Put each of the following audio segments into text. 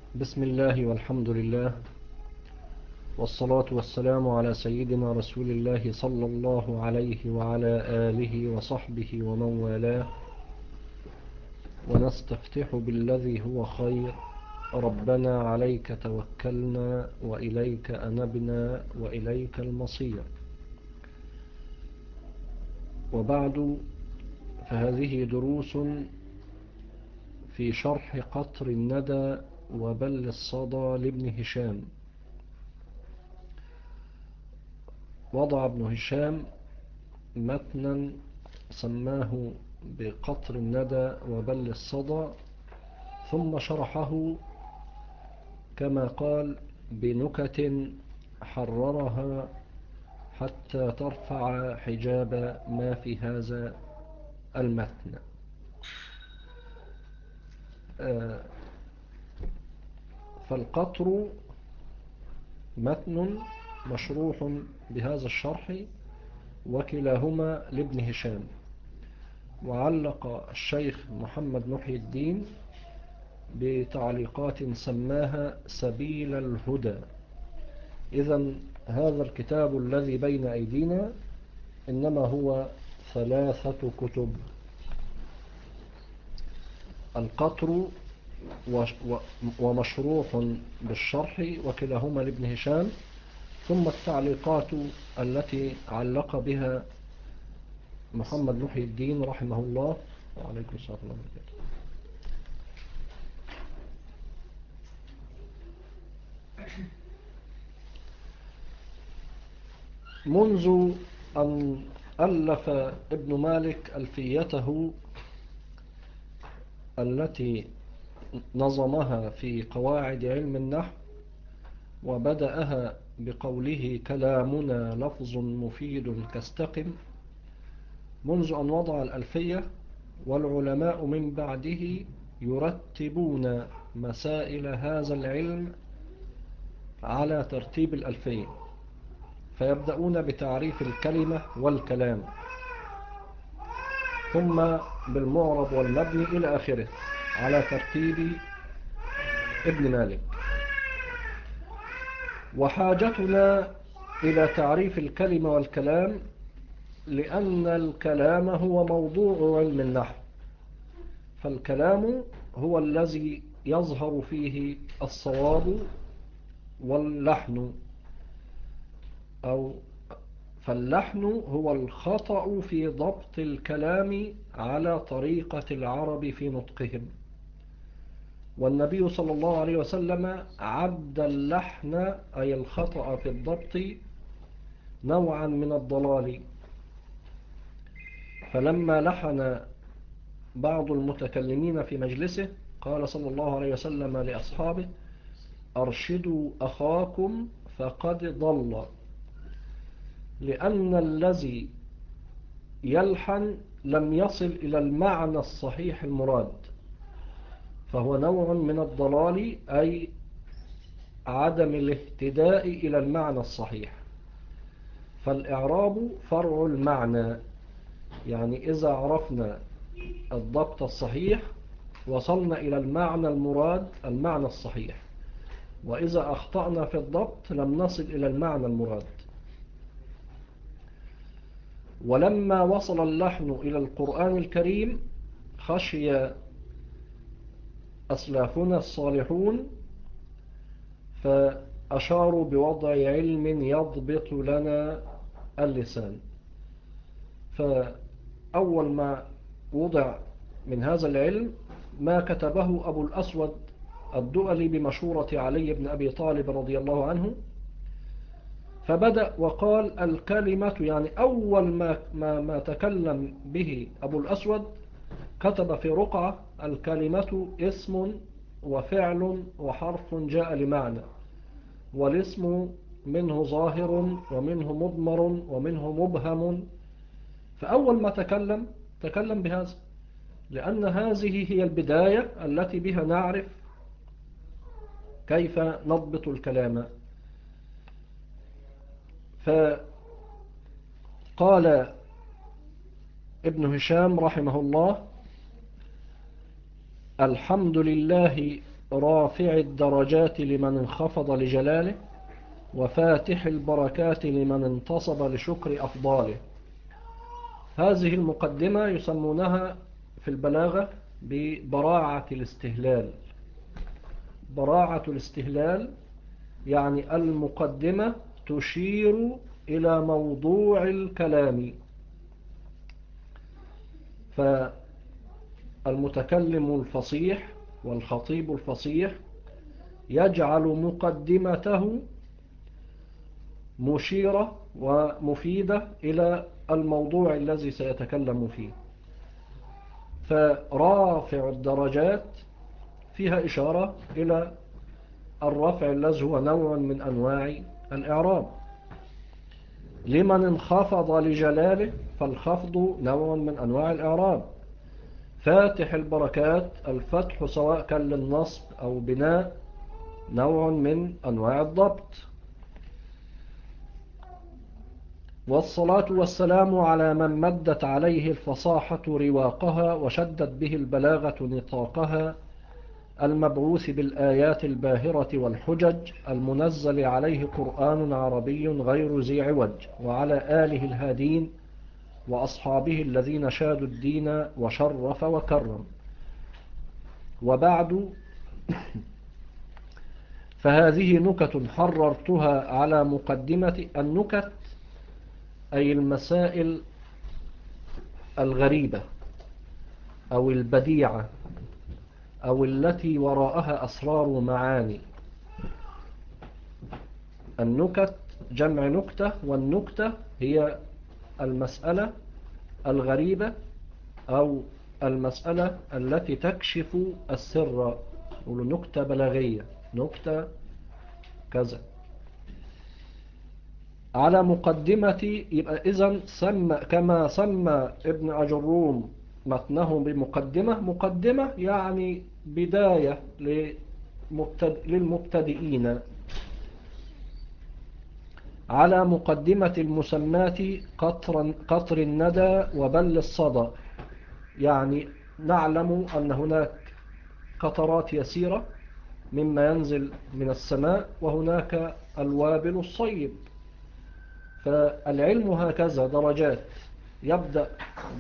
بسم الله والحمد لله، والصلاة والسلام على سيدنا رسول الله صلى الله عليه وعلى آله وصحبه ومن والاه. ونستفتح بالذي هو خير. ربنا عليك توكلنا وإليك أنبنا وإليك المصير. وبعد، فهذه دروس في شرح قطر الندى وبل الصدى لابن هشام. وضع ابن هشام متنا سماه بقطر الندى وبل الصدى، ثم شرحه كما قال بنكت حررها حتى ترفع حجاب ما في هذا المتن. فالقطر متن مشروح بهذا الشرح، وكلاهما لابن هشام. وعلق الشيخ محمد محي الدين بتعليقات سماها سبيل الهدى. إذن هذا الكتاب الذي بين أيدينا إنما هو 3 كتب: القطر ومشروح بالشرح وكلاهما لابن هشام، ثم التعليقات التي علق بها محمد محي الدين رحمه الله. وعليكم السلام ورحمة الله وبركاته. منذ أن ألف ابن مالك ألفيته التي نظمها في قواعد علم النحو، وبدأها بقوله: كلامنا لفظ مفيد كاستقم. منذ أن وضع الألفية والعلماء من بعده يرتبون مسائل هذا العلم على ترتيب الألفية، فيبدأون بتعريف الكلمة والكلام، ثم بالمعرب والمبني إلى آخره على ترتيب ابن مالك. وحاجتنا إلى تعريف الكلمة والكلام لأن الكلام هو موضوع علم النحو، فالكلام هو الذي يظهر فيه الصواب واللحن، فاللحن هو الخطأ في ضبط الكلام على طريقة العرب في نطقهم. والنبي صلى الله عليه وسلم عد اللحن أي الخطأ في الضبط نوعا من الضلال، فلما لحن بعض المتكلمين في مجلسه قال صلى الله عليه وسلم لأصحابه: أرشدوا أخاكم فقد ضل، لأن الذي يلحن لم يصل إلى المعنى الصحيح المراد، فهو نوع من الضلال، أي عدم الاهتداء إلى المعنى الصحيح. فالإعراب فرع المعنى، يعني إذا عرفنا الضبط الصحيح وصلنا إلى المعنى المراد، المعنى الصحيح، وإذا أخطأنا في الضبط لم نصل إلى المعنى المراد. ولما وصل اللحن إلى القرآن الكريم خشي أسلافنا الصالحون فأشاروا بوضع علم يضبط لنا اللسان. فأول ما وضع من هذا العلم ما كتبه أبو الأسود الدؤلي بمشورة علي بن أبي طالب رضي الله عنه، فبدأ وقال: الكلمة، يعني أول ما تكلم به أبو الأسود كتب في رقعة: الكلمة اسم وفعل وحرف جاء لمعنى، والاسم منه ظاهر ومنه مضمر ومنه مبهم. فأول ما تكلم بهذا، لأن هذه هي البداية التي بها نعرف كيف نضبط الكلام. فقال ابن هشام رحمه الله: الحمد لله رافع الدرجات لمن انخفض لجلاله، وفاتح البركات لمن انتصب لشكر أفضاله. هذه المقدمة يسمونها في البلاغة ببراعة الاستهلال. براعة الاستهلال يعني المقدمة تشير إلى موضوع الكلام. فالمتكلم الفصيح والخطيب الفصيح يجعل مقدمته مشيرة ومفيدة إلى الموضوع الذي سيتكلم فيه. فرافع الدرجات فيها إشارة إلى الرفع الذي هو نوع من أنواع الإعراب. لمن انخفض لجلاله فالخفض نوع من أنواع الإعراب. فاتح البركات الفتح سواء كان للنصب أو بناء نوع من أنواع الضبط. والصلاة والسلام على من مدت عليه الفصاحة رواقها وشدت به البلاغة نطاقها، المبعوث بالآيات الباهرة والحجج، المنزل عليه قرآن عربي غير ذي عوج، وعلى آله الهادين وأصحابه الذين شادوا الدين وشرف وكرم. وبعد، فهذه نكت حررتها على مقدمة. النكت أي المسائل الغريبة أو البديعة أو التي وراءها أسرار معاني. النكت جمع نكتة، والنكتة هي المسألة الغريبة أو المسألة التي تكشف السر. يقولوا نكتة بلاغية، نكتة كذا. على مقدمة، يبقى إذن كما سمى ابن أجروم متنه بمقدمة. مقدمة يعني بداية للمبتدئين. على مقدمة المسمات قطر الندى وبل الصدى، يعني نعلم أن هناك قطرات يسيرة مما ينزل من السماء، وهناك الوابل الصيب. فالعلم هكذا درجات، يبدأ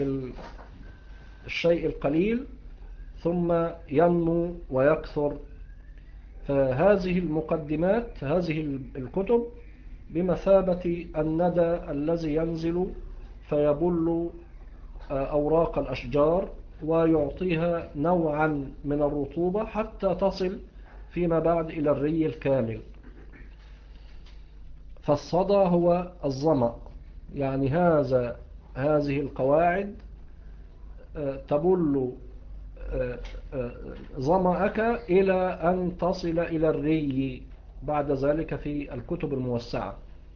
بالشيء القليل ثم ينمو ويكثر. فهذه المقدمات، هذه الكتب بمثابة الندى الذي ينزل فيبل أوراق الأشجار ويعطيها نوعا من الرطوبة حتى تصل فيما بعد إلى الري الكامل. فالصدى هو الظمأ، يعني هذه القواعد تبل ظمأك إلى أن تصل إلى الري بعد ذلك في الكتب الموسعة.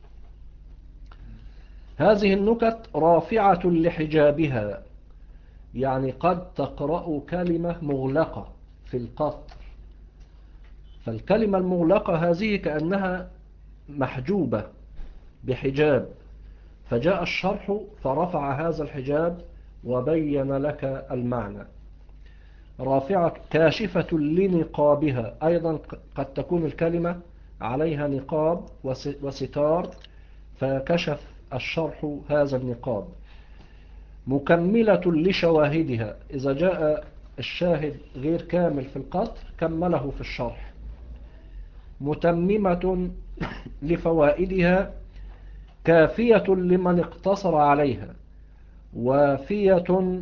هذه النكت رافعة لحجابها، يعني قد تقرأ كلمة مغلقة في القطر، فالكلمة المغلقة هذه كأنها محجوبة بحجاب، فجاء الشرح فرفع هذا الحجاب وبين لك المعنى. رافعة كاشفة لنقابها، أيضا قد تكون الكلمة عليها نقاب وستار فكشف الشرح هذا النقاب. مكملة لشواهدها، إذا جاء الشاهد غير كامل في القطر كمله في الشرح. متممة لفوائدها، كافية لمن اقتصر عليها، وافية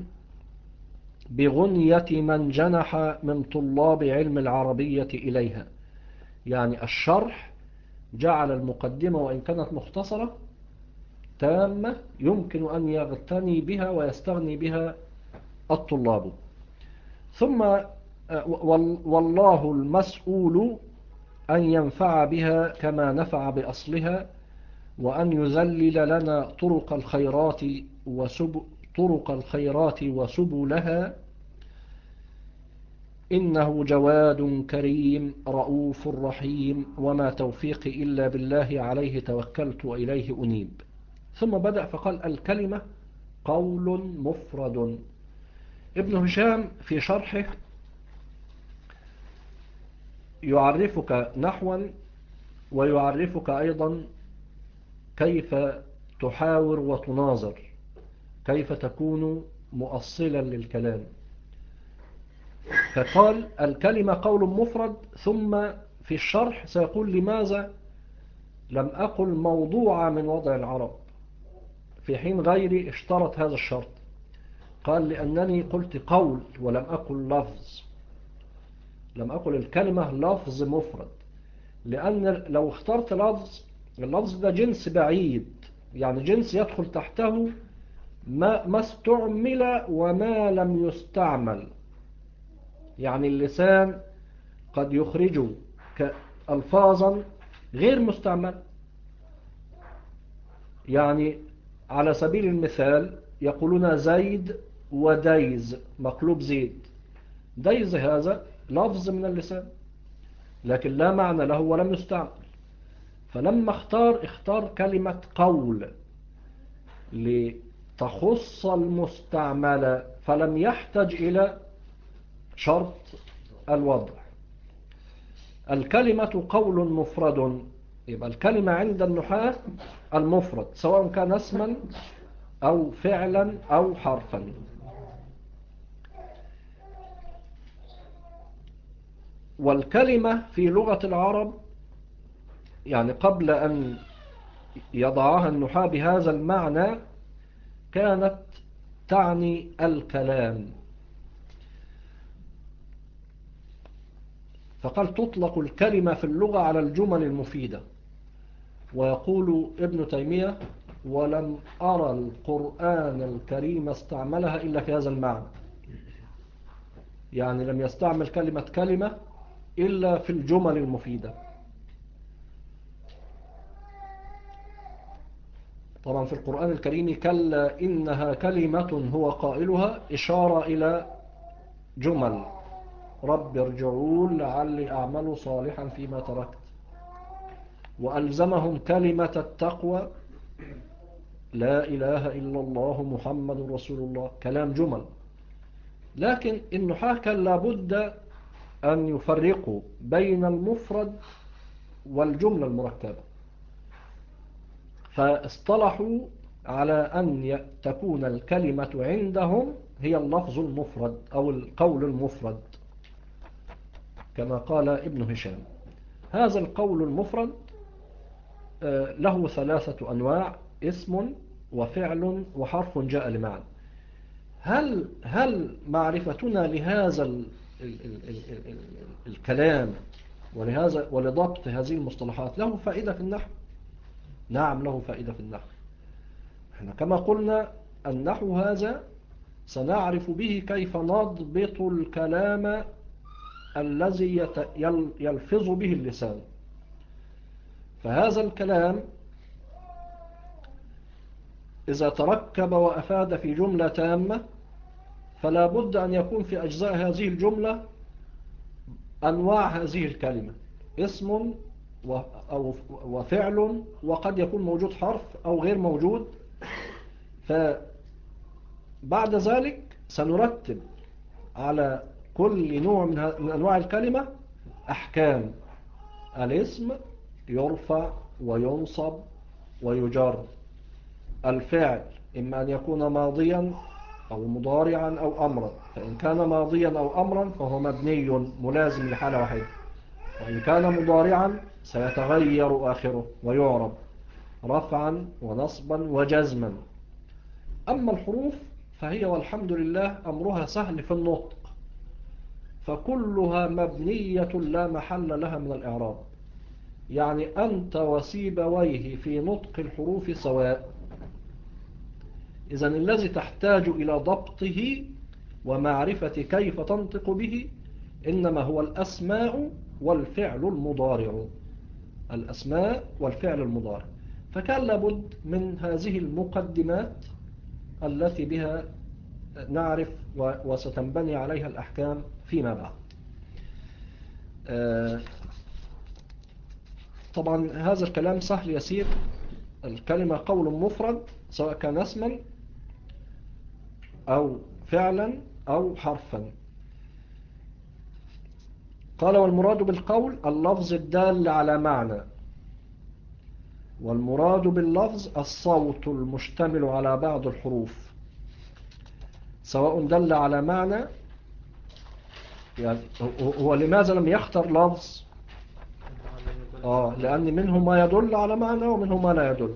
بغنية من جنح من طلاب علم العربية إليها. يعني الشرح جعل المقدمة وإن كانت مختصرة تامة يمكن أن يغتني بها ويستغني بها الطلاب. ثم والله المسؤول أن ينفع بها كما نفع بأصلها، وأن يذلل لنا طرق الخيرات وسبلها. إنه جواد كريم رؤوف رحيم، وما توفيقي إلا بالله عليه توكلت وإليه أنيب. ثم بدأ فقال الكلمة قول مفرد. ابن هشام في شرحه يعرفك نحوا ويعرفك أيضا كيف تحاور وتناظر، كيف تكون مؤصلا للكلام. فقال الكلمة قول مفرد، ثم في الشرح سيقول لماذا لم أقل موضوع من وضع العرب في حين غيري اشترط هذا الشرط. قال لأنني قلت قول ولم أقل لفظ، لم أقل الكلمة لفظ مفرد، لأن لو اخترت لفظ، اللفظ ده جنس بعيد، يعني جنس يدخل تحته ما استعمل وما لم يستعمل. يعني اللسان قد يخرج ألفاظا غير مستعمل. يعني على سبيل المثال يقولون زيد وديز، مقلوب زيد. ديز هذا لفظ من اللسان لكن لا معنى له ولم يستعمل. فلما اختار كلمة قول لتخص المستعمل، فلم يحتج إلى شرط الوضع. الكلمة قول مفرد، يبقى الكلمة عند النحاة المفرد سواء كان اسما أو فعلا أو حرفا. والكلمة في لغة العرب يعني قبل أن يضعها النحاة بهذا المعنى كانت تعني الكلام. فقال تطلق الكلمة في اللغة على الجمل المفيدة. ويقول ابن تيمية ولم أرى القرآن الكريم استعملها إلا في هذا المعنى، يعني لم يستعمل كلمة إلا في الجمل المفيدة. طبعا في القرآن الكريم كلا إنها كلمة هو قائلها إشارة إلى جمل، رب ارجعون لعلي أعمل صالحا فيما تركت. وألزمهم كلمة التقوى لا إله إلا الله محمد رسول الله، كلام جمل. لكن النحاة كان لابد أن يفرقوا بين المفرد والجملة المركبة، فاصطلحوا على أن تكون الكلمة عندهم هي اللفظ المفرد أو القول المفرد كما قال ابن هشام. هذا القول المفرد له 3 أنواع: اسم وفعل وحرف جاء لمعنى. هل معرفتنا لهذا الكلام ولضبط هذه المصطلحات له فائدة في النحو؟ نعم له فائدة في النحو. احنا كما قلنا النحو هذا سنعرف به كيف نضبط الكلام الذي يلفظ به اللسان. فهذا الكلام إذا تركب وأفاد في جملة تامة فلا بد أن يكون في أجزاء هذه الجملة أنواع هذه الكلمة: اسم وفعل، وقد يكون موجود حرف أو غير موجود. فبعد ذلك سنرتب على كل نوع من أنواع الكلمة أحكام. الاسم يرفع وينصب ويجر. الفعل إما أن يكون ماضيا أو مضارعا أو أمرا، فإن كان ماضيا أو أمرا فهو مبني ملازم لحالة واحدة، وإن كان مضارعا سيتغير آخره ويعرب رفعا ونصبا وجزما. أما الحروف فهي والحمد لله أمرها سهل في النطق، فكلها مبنية لا محل لها من الإعراب. يعني أنت وسيبويه في نطق الحروف سواء. إذن الذي تحتاج إلى ضبطه ومعرفة كيف تنطق به إنما هو الأسماء والفعل المضارع. الأسماء والفعل المضارع. فكان لابد من هذه المقدمات التي بها نعرف وستنبني عليها الأحكام فيما بعد. طبعا هذا الكلام سهل يسير. الكلمة قول مفرد سواء كان اسما أو فعلا أو حرفا. قال والمراد بالقول اللفظ الدال على معنى، والمراد باللفظ الصوت المشتمل على بعض الحروف، سواء دل على معنى. يعني هو لماذا لم يختر لفظ؟ لأن منه ما يدل على معنى ومنه ما لا يدل.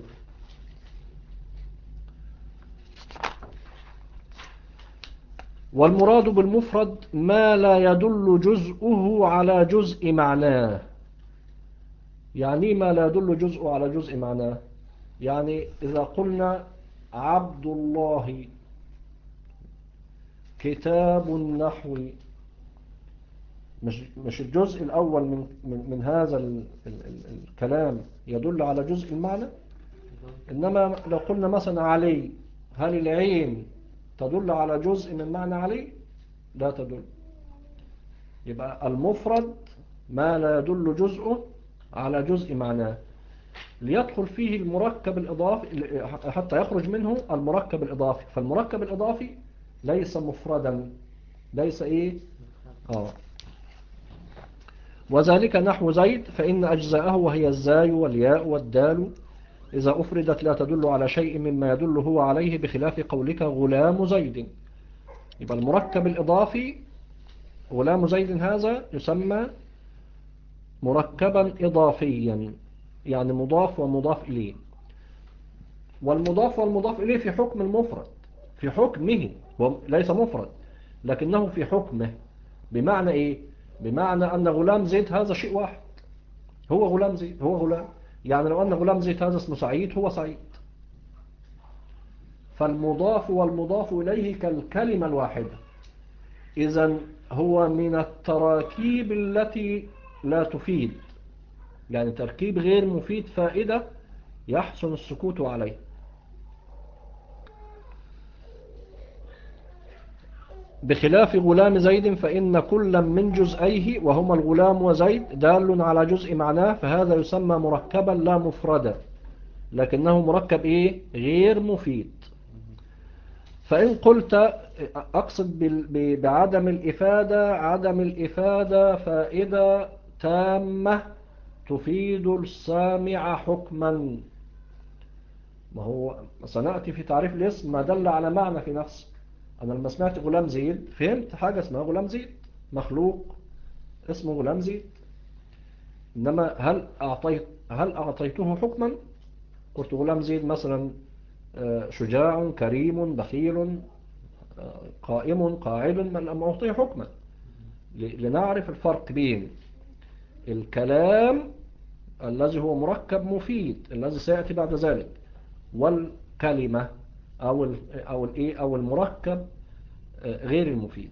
والمراد بالمفرد ما لا يدل جزءه على جزء معناه. يعني ما لا يدل جزءه على جزء معناه؟ يعني إذا قلنا عبد الله كتاب النحو، مش الجزء الأول من هذا الكلام يدل على جزء المعنى. إنما لو قلنا مثلا علي، هل العين تدل على جزء من معنى علي؟ لا تدل. يبقى المفرد ما لا يدل جزءه على جزء معناه، ليدخل فيه المركب الإضافي حتى يخرج منه المركب الإضافي. فالمركب الإضافي ليس مفردا، ليس إيه؟ وذلك نحو زيد، فإن أجزاءه وهي الزاي والياء والدال إذا أفردت لا تدل على شيء مما يدل هو عليه، بخلاف قولك غلام زيد. يبقى المركب الإضافي غلام زيد هذا يسمى مركبا إضافيا، يعني مضاف ومضاف إليه. والمضاف والمضاف إليه في حكم المفرد، في حكمه، ليس مفرد لكنه في حكمه. بمعنى إيه؟ بمعنى أن غلام زيد هذا شيء واحد، هو غلام زيد هو غلام. يعني لو أن غلام زيد هذا اسمه سعيد هو سعيد. فالمضاف والمضاف إليه كالكلمة الواحدة. إذن هو من التراكيب التي لا تفيد، يعني تركيب غير مفيد فائدة يحسن السكوت عليه. بخلاف غلام زيد فإن كل من جزئيه وهما الغلام وزيد دال على جزء معناه، فهذا يسمى مركبا لا مفردا، لكنه مركب إيه؟ غير مفيد. فإن قلت أقصد بعدم الإفادة، عدم الإفادة فائدة تامة تفيد السامع حكما. ما هو سنأتي في تعريف الاسم ما دل على معنى في نفسه. أنا لما سمعت غلام زيد فهمت حاجة اسمها غلام زيد، مخلوق اسمه غلام زيد. إنما هل أعطيته حكما؟ قلت غلام زيد مثلا شجاع كريم بخيل قائم قاعد، لم أعطيه حكما. لنعرف الفرق بين الكلام الذي هو مركب مفيد الذي سيأتي بعد ذلك، والكلمة أو المركب غير المفيد.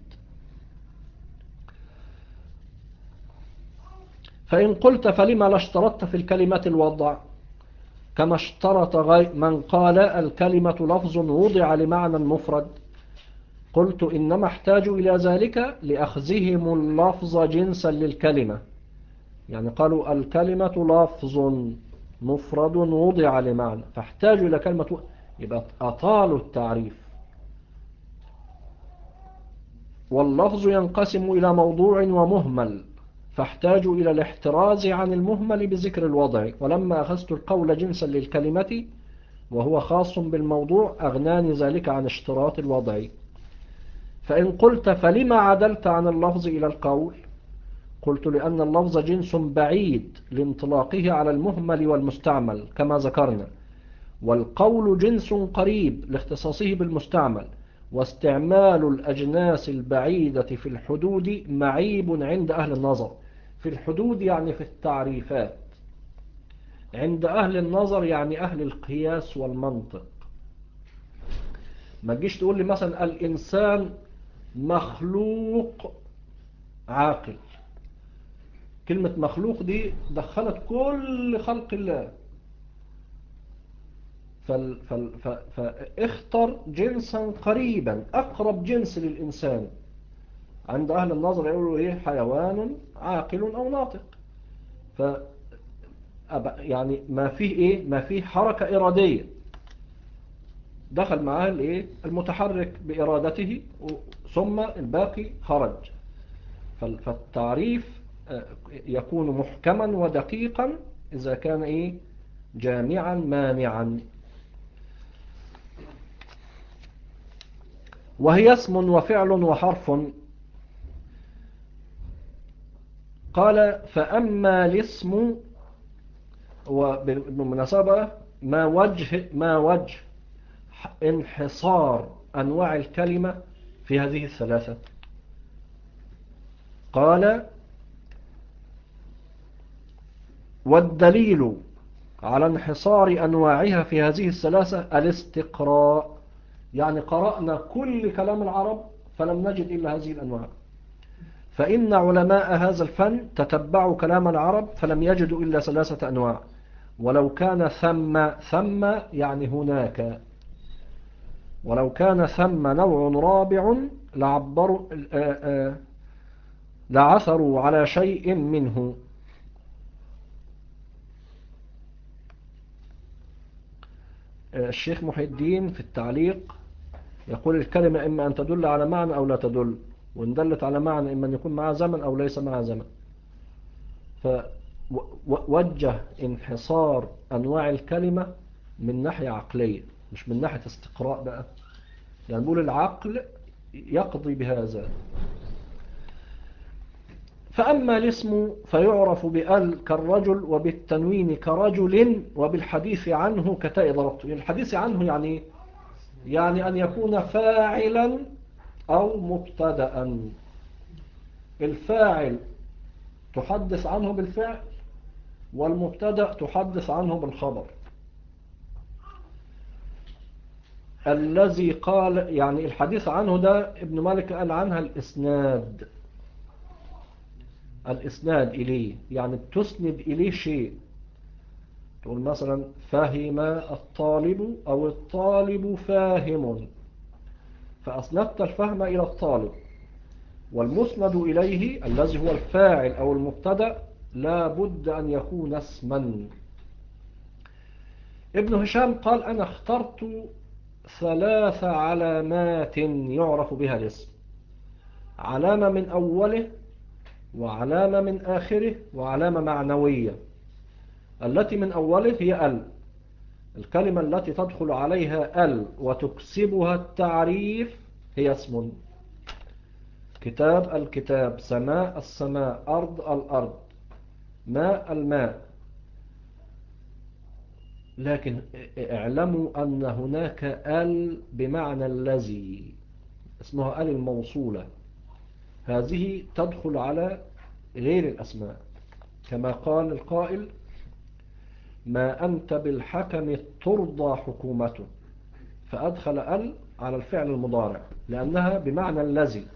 فإن قلت فلما لا اشترطت في الكلمة الوضع كما اشترط من قال الكلمة لفظ وضع لمعنى مفرد؟ قلت إنما احتاجوا إلى ذلك لأخذهم اللفظ جنسا للكلمة. يعني قالوا الكلمة لفظ مفرد وضع لمعنى، فاحتاجوا إلى كلمة، يبقى أطالوا التعريف. واللفظ ينقسم إلى موضوع ومهمل، فاحتاجوا إلى الاحتراز عن المهمل بذكر الوضع. ولما أخذت القول جنسا للكلمة وهو خاص بالموضوع أغناني ذلك عن اشتراط الوضع. فإن قلت فلما عدلت عن اللفظ إلى القول؟ قلت لأن اللفظ جنس بعيد لانطلاقه على المهمل والمستعمل كما ذكرنا، والقول جنس قريب لاختصاصه بالمستعمل، واستعمال الأجناس البعيدة في الحدود معيب عند أهل النظر. في الحدود يعني في التعريفات، عند أهل النظر يعني أهل القياس والمنطق. ما تجيش تقول لي مثلا الإنسان مخلوق عاقل، كلمة مخلوق دي دخلت كل خلق الله. فاختر جنسا قريبا أقرب جنس للإنسان. عند أهل النظر يقولوا إيه؟ حيوان عاقل أو ناطق. ف يعني ما فيه إيه؟ ما فيه حركة إرادية، دخل معاه الإيه؟ المتحرك بإرادته ثم الباقي خرج. فالتعريف يكون محكما ودقيقا إذا كان إيه جامعا مانعا. وهي اسم وفعل وحرف. قال فأما الاسم، وبالمناسبة ما وجه انحصار أنواع الكلمة في هذه الثلاثة؟ قال والدليل على انحصار أنواعها في هذه الثلاثة الاستقراء، يعني قرأنا كل كلام العرب فلم نجد إلا هذه الأنواع. فإن علماء هذا الفن تتبعوا كلام العرب فلم يجدوا إلا ثلاثة أنواع، ولو كان ثم يعني هناك، ولو كان ثم نوع رابع لعبروا لعثروا على شيء منه. الشيخ محي الدين في التعليق يقول الكلمة إما أن تدل على معنى أو لا تدل، وإن دلت على معنى إما أن يكون معها زمن أو ليس معها زمن. فوجه انحصار أنواع الكلمة من ناحية عقلية مش من ناحية استقراء بقى، يعني نقول العقل يقضي بهذا. فأما الاسم فيعرف بأل كالرجل وبالتنوين كرجل وبالحديث عنه كتاء ضربته. يعني الحديث عنه يعني أن يكون فاعلا أو مبتدأ. الفاعل تحدث عنه بالفعل، والمبتدأ تحدث عنه بالخبر. الذي قال يعني الحديث عنه ده ابن مالك قال عنها الإسناد إليه، يعني بتسند إليه شيء. تقول مثلا فهم الطالب أو الطالب فاهم، فأسندت الفهم إلى الطالب. والمسند إليه الذي هو الفاعل أو المبتدأ لا بد أن يكون اسما. ابن هشام قال أنا اخترت 3 علامات يعرف بها الاسم: علامة من أوله، وعلامة من آخره، وعلامة معنوية. التي من أوله هي ال، الكلمة التي تدخل عليها ال وتكسبها التعريف هي اسم. كتاب الكتاب، سماء السماء، أرض الأرض، ماء الماء. لكن اعلموا أن هناك ال بمعنى الذي، اسمها ال الموصولة. هذه تدخل على غير الأسماء، كما قال القائل ما أنت بالحكم ترضى حكومته، فأدخل ال على الفعل المضارع لأنها بمعنى الذي.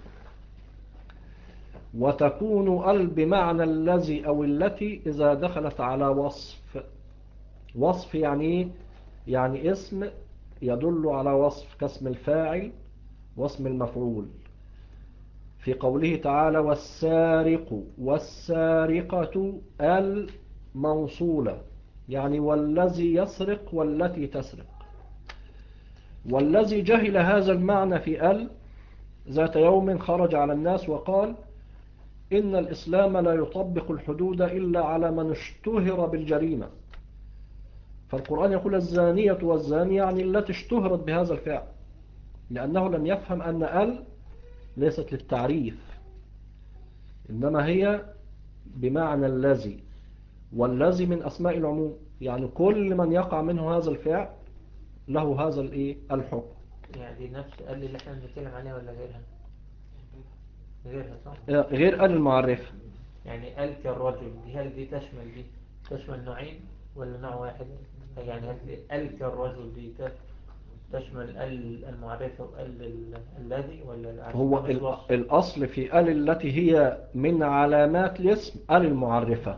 وتكون ال بمعنى الذي أو التي إذا دخلت على وصف. وصف يعني اسم يدل على وصف، كاسم الفاعل واسم المفعول. في قوله تعالى والسارق والسارقة الموصولة، يعني والذي يسرق والتي تسرق. والذي جهل هذا المعنى في ذات يوم خرج على الناس وقال إن الإسلام لا يطبق الحدود إلا على من اشتهر بالجريمة. فالقرآن يقول الزانية والزاني، يعني التي اشتهرت بهذا الفعل، لأنه لم يفهم أن ليست للتعريف، إنما هي بمعنى الذي. والذي من أسماء العموم، يعني كل من يقع منه هذا الفعل له هذا الحكم. يعني دي نفس قال اللي احنا بنتكلم عليها ولا غيرها؟ غيرها صح؟ غير المعرفة. يعني قال كالرجل دي، هل دي تشمل نوعين ولا نوع واحد؟ يعني هل قال كالرجل دي تشمل المعرفة وقال الذي، ولا هو الأصل في التي هي من علامات الاسم المعرفة.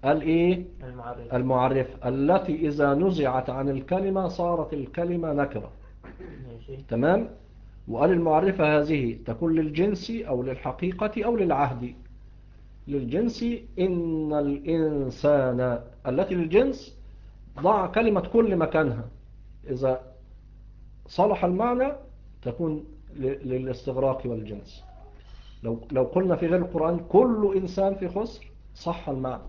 المعرفة التي إذا نزعت عن الكلمة صارت الكلمة نكرة. ماشي. تمام. وقال المعرفة هذه تكون للجنس أو للحقيقة أو للعهد. للجنس إن الإنسان، التي للجنس ضع كلمة كل مكانها، إذا صلح المعنى تكون للاستغراق والجنس. لو قلنا في غير القرآن كل إنسان في خسر صح المعنى.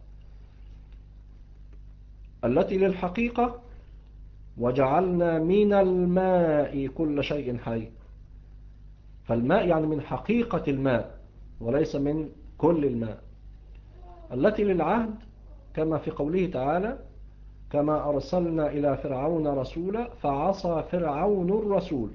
التي للحقيقة وجعلنا من الماء كل شيء حي، فالماء يعني من حقيقة الماء وليس من كل الماء. التي للعهد كما في قوله تعالى كما أرسلنا إلى فرعون رسولا فعصى فرعون الرسول.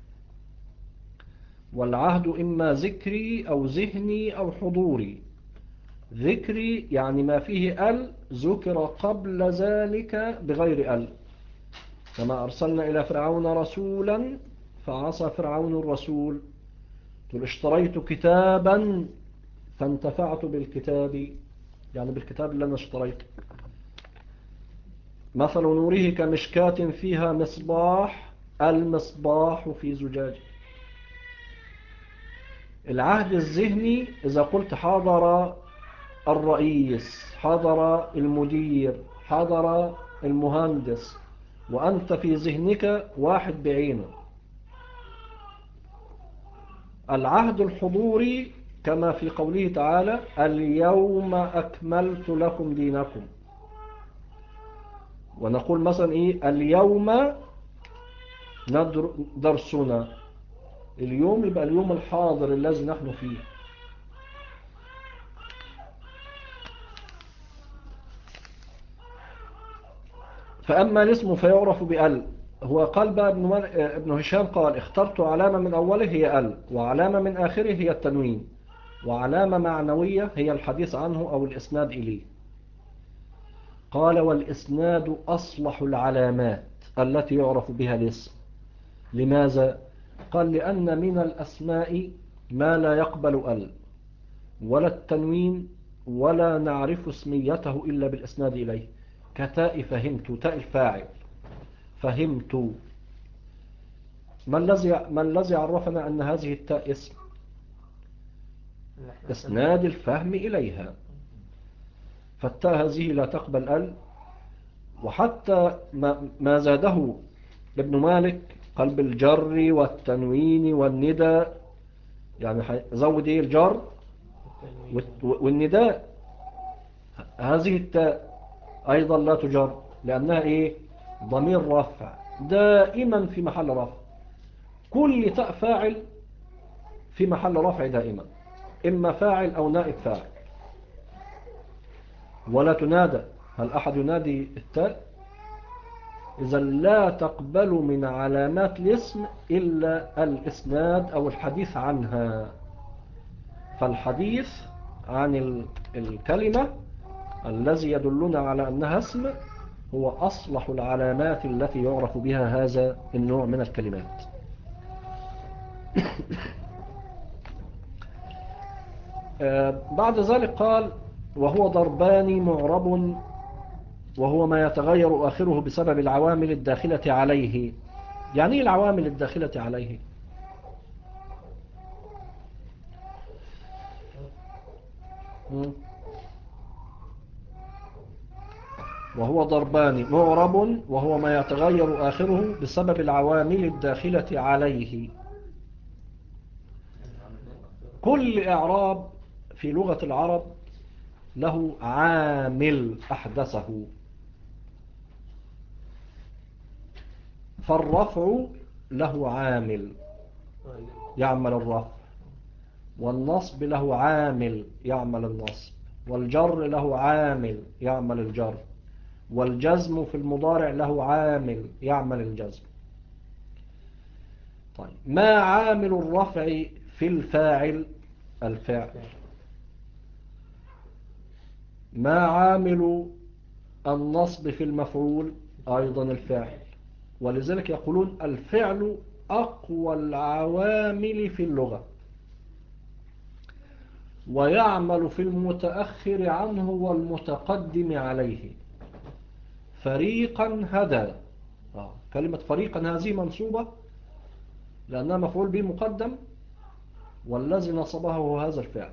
والعهد إما ذكري أو ذهني أو حضوري. ذكري يعني ما فيه ذكر قبل ذلك بغير كما أرسلنا إلى فرعون رسولا فعصى فرعون الرسول. تقول اشتريت كتابا فانتفعت بالكتاب، يعني بالكتاب اللي أنا اشتريته. مثل نوره كمشكاة فيها مصباح، المصباح في زجاج. العهد الذهني إذا قلت حضر الرئيس، حضر المدير، حضر المهندس، وأنت في ذهنك واحد بعينه. العهد الحضوري كما في قوله تعالى اليوم أكملت لكم دينكم. ونقول مثلا إيه اليوم درسنا، اليوم يبقى اليوم الحاضر الذي نحن فيه. فأما الاسم فيعرف بأل. هو قال بقى ابن هشام قال اخترت علامة من أوله هي أل، وعلامة من آخره هي التنوين، وعلامة معنوية هي الحديث عنه أو الإسناد إليه. قال والإسناد أصلح العلامات التي يعرف بها الاسم. لماذا؟ قال لأن من الأسماء ما لا يقبل أل ولا التنوين ولا نعرف اسميته إلا بالإسناد إليه، كتاء فهمت، تاء الفاعل فهمت. ما الذي عرفنا أن هذه التاء اسم؟ إسناد الفهم إليها. فالتاء هذه لا تقبل أل. وحتى ما زاده ابن مالك قال بالجر والتنوين والنداء، يعني زود ايه الجر والنداء. هذه التاء أيضا لا تجر لأنها إيه ضمير رفع دائما في محل رفع. كل تاء فاعل في محل رفع دائما، إما فاعل أو نائب فاعل. ولا تنادى. هل أحد ينادي التاء؟ إذا لا تقبل من علامات الاسم إلا الإسناد أو الحديث عنها. فالحديث عن الكلمة الذي يدلنا على أنها اسم هو أصلح العلامات التي يعرف بها هذا النوع من الكلمات. بعد ذلك قال وهو ضربان معرب وهو ما يتغير آخره بسبب العوامل الداخلة عليه. يعني ايه العوامل الداخلة عليه؟ وهو ضربان معرب وهو ما يتغير آخره بسبب العوامل الداخلة عليه. كل إعراب في لغة العرب له عامل أحدثه. فالرفع له عامل يعمل الرفع، والنصب له عامل يعمل النصب، والجر له عامل يعمل الجر، والجزم في المضارع له عامل يعمل الجزم. طيب ما عامل الرفع في الفاعل؟ الفعل. ما عامل النصب في المفعول؟ أيضا الفعل. ولذلك يقولون الفعل أقوى العوامل في اللغة، ويعمل في المتأخر عنه والمتقدم عليه. فريقا هدى. كلمة فريقا هذه منصوبة لأنها مفعول به مقدم، والذي نصبه هو هذا الفعل.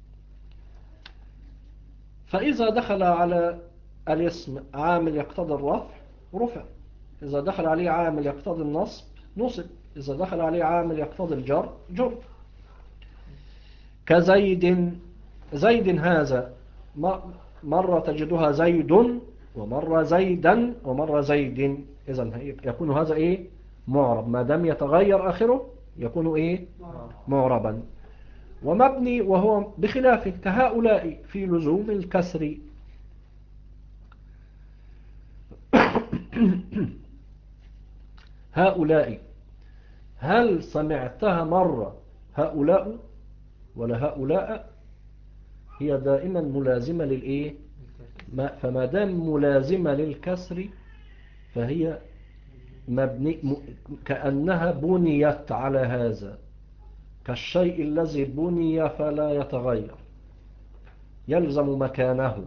فإذا دخل على الاسم عامل يقتضي الرفع رفع، إذا دخل عليه عامل يقتضي النصب نصب، إذا دخل عليه عامل يقتضي الجر جر. كزيد، زيد هذا مرة تجدها زيد، ومرة زيدا، ومرة زيد. إذن يكون هذا إيه؟ معرب، ما دام يتغير آخره يكون إيه؟ معربا. ومبني وهو بخلافه كهؤلاء في لزوم الكسر. هؤلاء، هل سمعتها مرة هؤلاء ولا هؤلاء؟ هي دائما ملازمة للإيه؟ فما دام ملازمة للكسر فهي مبني، كأنها بنيت على هذا، كالشيء الذي بني فلا يتغير، يلزم مكانه.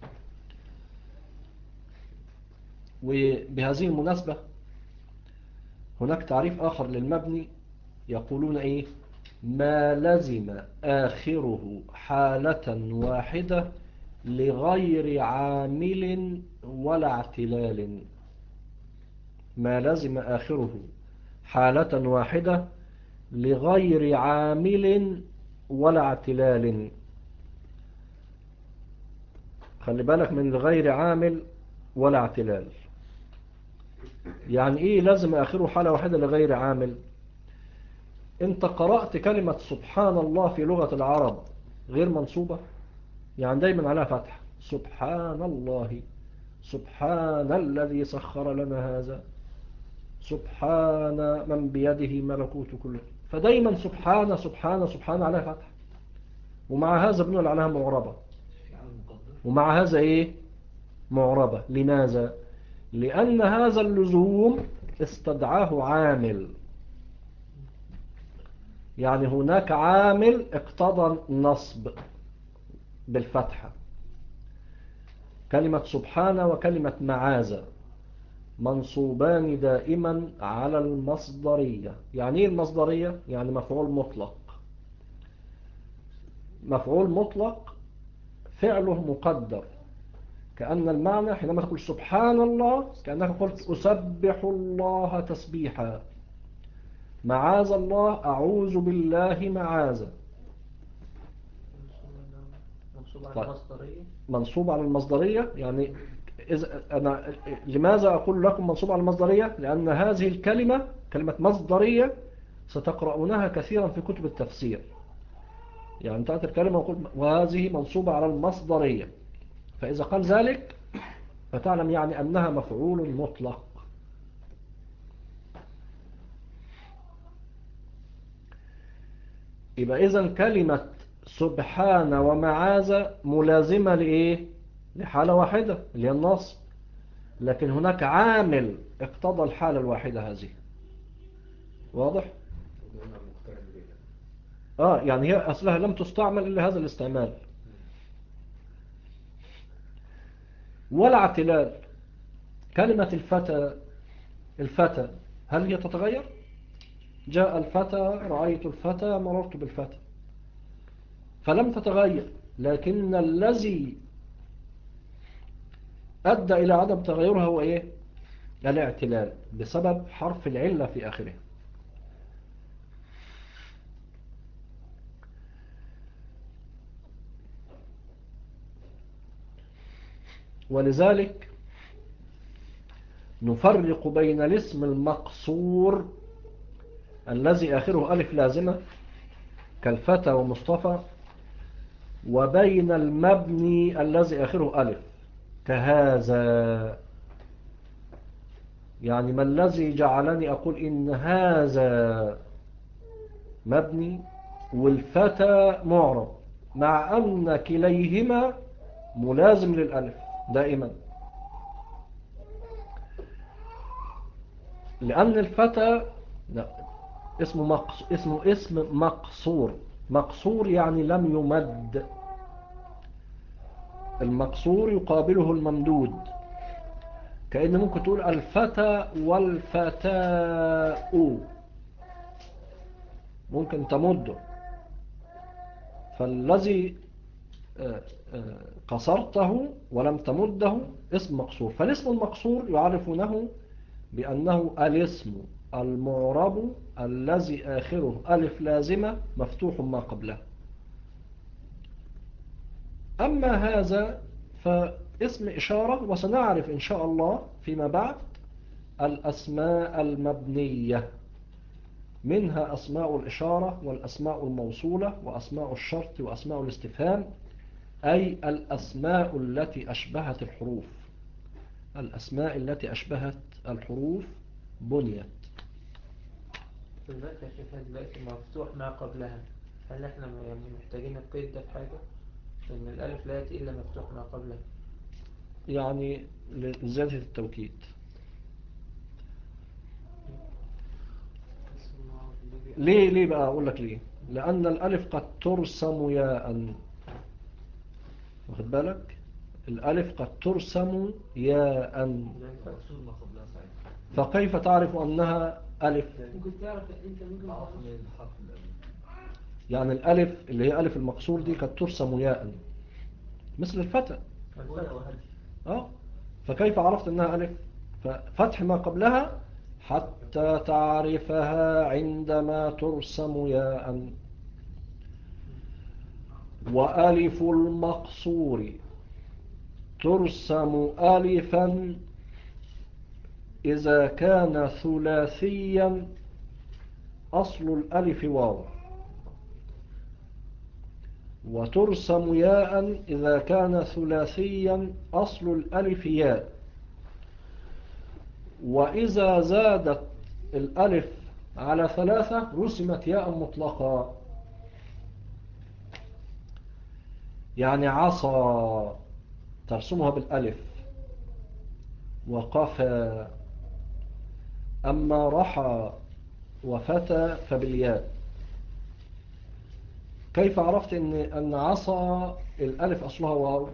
وبهذه المناسبة هناك تعريف آخر للمبني، يقولون إيه؟ ما لزم آخره حالة واحدة لغير عامل ولا اعتلال. ما لزم آخره حالة واحدة لغير عامل ولا اعتلال. خلي بالك من لغير عامل ولا اعتلال. يعني ايه لازم آخره حالة واحدة لغير عامل؟ انت قرأت كلمة سبحان الله في لغة العرب غير منصوبة، يعني دايما عليها فتح، سبحان الله، سبحان الذي سخر لنا هذا، سبحان من بيده ملكوت كله. فدايما سبحان سبحان سبحان عليها فتح، ومع هذا بنقول عليها معربة، ومع هذا ايه؟ معربة. لماذا؟ لأن هذا اللزوم استدعاه عامل، يعني هناك عامل اقتضى النصب بالفتحة. كلمة سبحان وكلمة معاذ منصوبان دائما على المصدرية. يعني ايه المصدرية؟ يعني مفعول مطلق. مفعول مطلق فعله مقدر، كأن المعنى حينما تقول سبحان الله كأنك قلت أسبح الله تسبيحا، معاذ الله أعوذ بالله معاذ. منصوب على طيب، المصدرية. منصوب على المصدرية. يعني لماذا أقول لكم منصوب على المصدرية؟ لأن هذه الكلمة كلمة مصدرية ستقرؤونها كثيرا في كتب التفسير. يعني تأتي الكلمة وقل وهذه منصوبة على المصدرية، فإذا قال ذلك فتعلم يعني أنها مفعول مطلق. يبقى إذن كلمة سبحان ومعاذ ملازمة لإيه؟ لحالة واحدة اللي هي النصب، لكن هناك عامل اقتضى الحالة الواحدة هذه. واضح؟ يعني هي أصلها لم تستعمل إلا هذا الاستعمال. ولا اعتلال. كلمة الفتى، الفتى هل هي تتغير؟ جاء الفتى، رأيت الفتى، مررت بالفتى، فلم تتغير. لكن الذي أدى إلى عدم تغيرها هو إيه؟ الاعتلال، بسبب حرف العلة في آخره. ولذلك نفرق بين الاسم المقصور الذي آخره ألف لازمة كالفتى ومصطفى، وبين المبني الذي آخره ألف كهذا. يعني ما الذي جعلني أقول إن هذا مبني والفتى معرب، مع أن كليهما ملازم للألف دائما؟ لأن الفتى اسمه اسم مقصور. مقصور يعني لم يمد. المقصور يقابله الممدود، كأن ممكن تقول الفتى والفتاء، ممكن تمده. فالذي قصرته ولم تمده اسم مقصور. فالاسم المقصور يعرفونه بأنه الاسم المعرب الذي آخره ألف لازمة مفتوح ما قبله. أما هذا فاسم إشارة، وسنعرف إن شاء الله فيما بعد الأسماء المبنية، منها أسماء الإشارة والأسماء الموصولة وأسماء الشرط وأسماء الاستفهام، أي الأسماء التي أشبهت الحروف. الأسماء التي أشبهت الحروف بنيت. دلوقتي يا شيخ دلوقتي مفتوح ما قبلها، هل احنا يعني محتاجين القيد ده في حاجة؟ إن الألف لا يأتي إلا مفتوح ما قبلها. يعني لزيادة التوكيد. ليه بقى أقول لك ليه؟ لأن الألف قد ترسم ياء، واخد بالك؟ الألف قد ترسم ياء، فكيف تعرف أنها ألف؟ يعني الألف اللي هي ألف المقصور دي قد ترسم ياء مثل الفتى. فكيف عرفت أنها ألف؟ ففتح ما قبلها حتى تعرفها عندما ترسم ياء. وألف المقصور ترسم ألفا إذا كان ثلاثيا أصل الألف واو، وترسم ياء إذا كان ثلاثيا أصل الألف ياء. وإذا زادت الألف على ثلاثة رسمت ياء مطلقة. يعني عصا ترسمها بالألف، وقفا. أما رحى وفتى فبالياء. كيف عرفت أن عصا الألف أصلها واو؟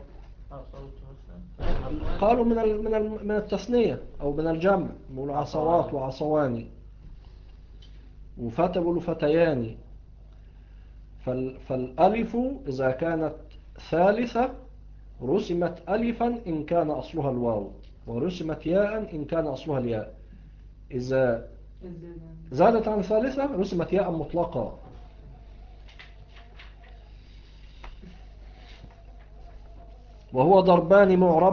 قالوا من التثنية أو من الجمع، بيقولوا عصوات وعصواني، وفتى بيقولوا فتيان. فالألف إذا كانت ثالثة رسمت ألفا إن كان أصلها الواو، ورسمت ياء إن كان أصلها الياء. إذا زادت عن ثالثة رسمت ياء مطلقة. وهو ضربان معرب،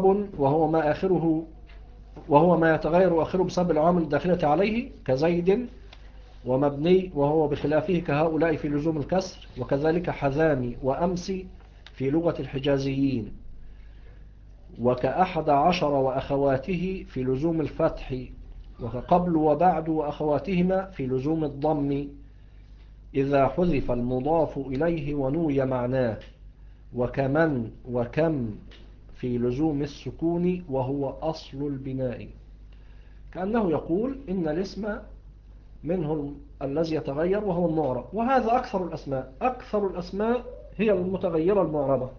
وهو ما يتغير آخره بسبب العوامل الداخلة عليه، كزيد، ومبني وهو بخلافه كهؤلاء في لزوم الكسر، وكذلك حذامي وأمسي في لغة الحجازيين، وكأحد عشر وأخواته في لزوم الفتح، وكقبل وبعد وأخواتهما في لزوم الضم إذا حذف المضاف إليه ونوي معناه، وكمن وكم في لزوم السكون وهو أصل البناء. كأنه يقول إن الاسم منه الذي يتغير وهو المعرب، وهذا أكثر الأسماء هي المتغيرة المعربة.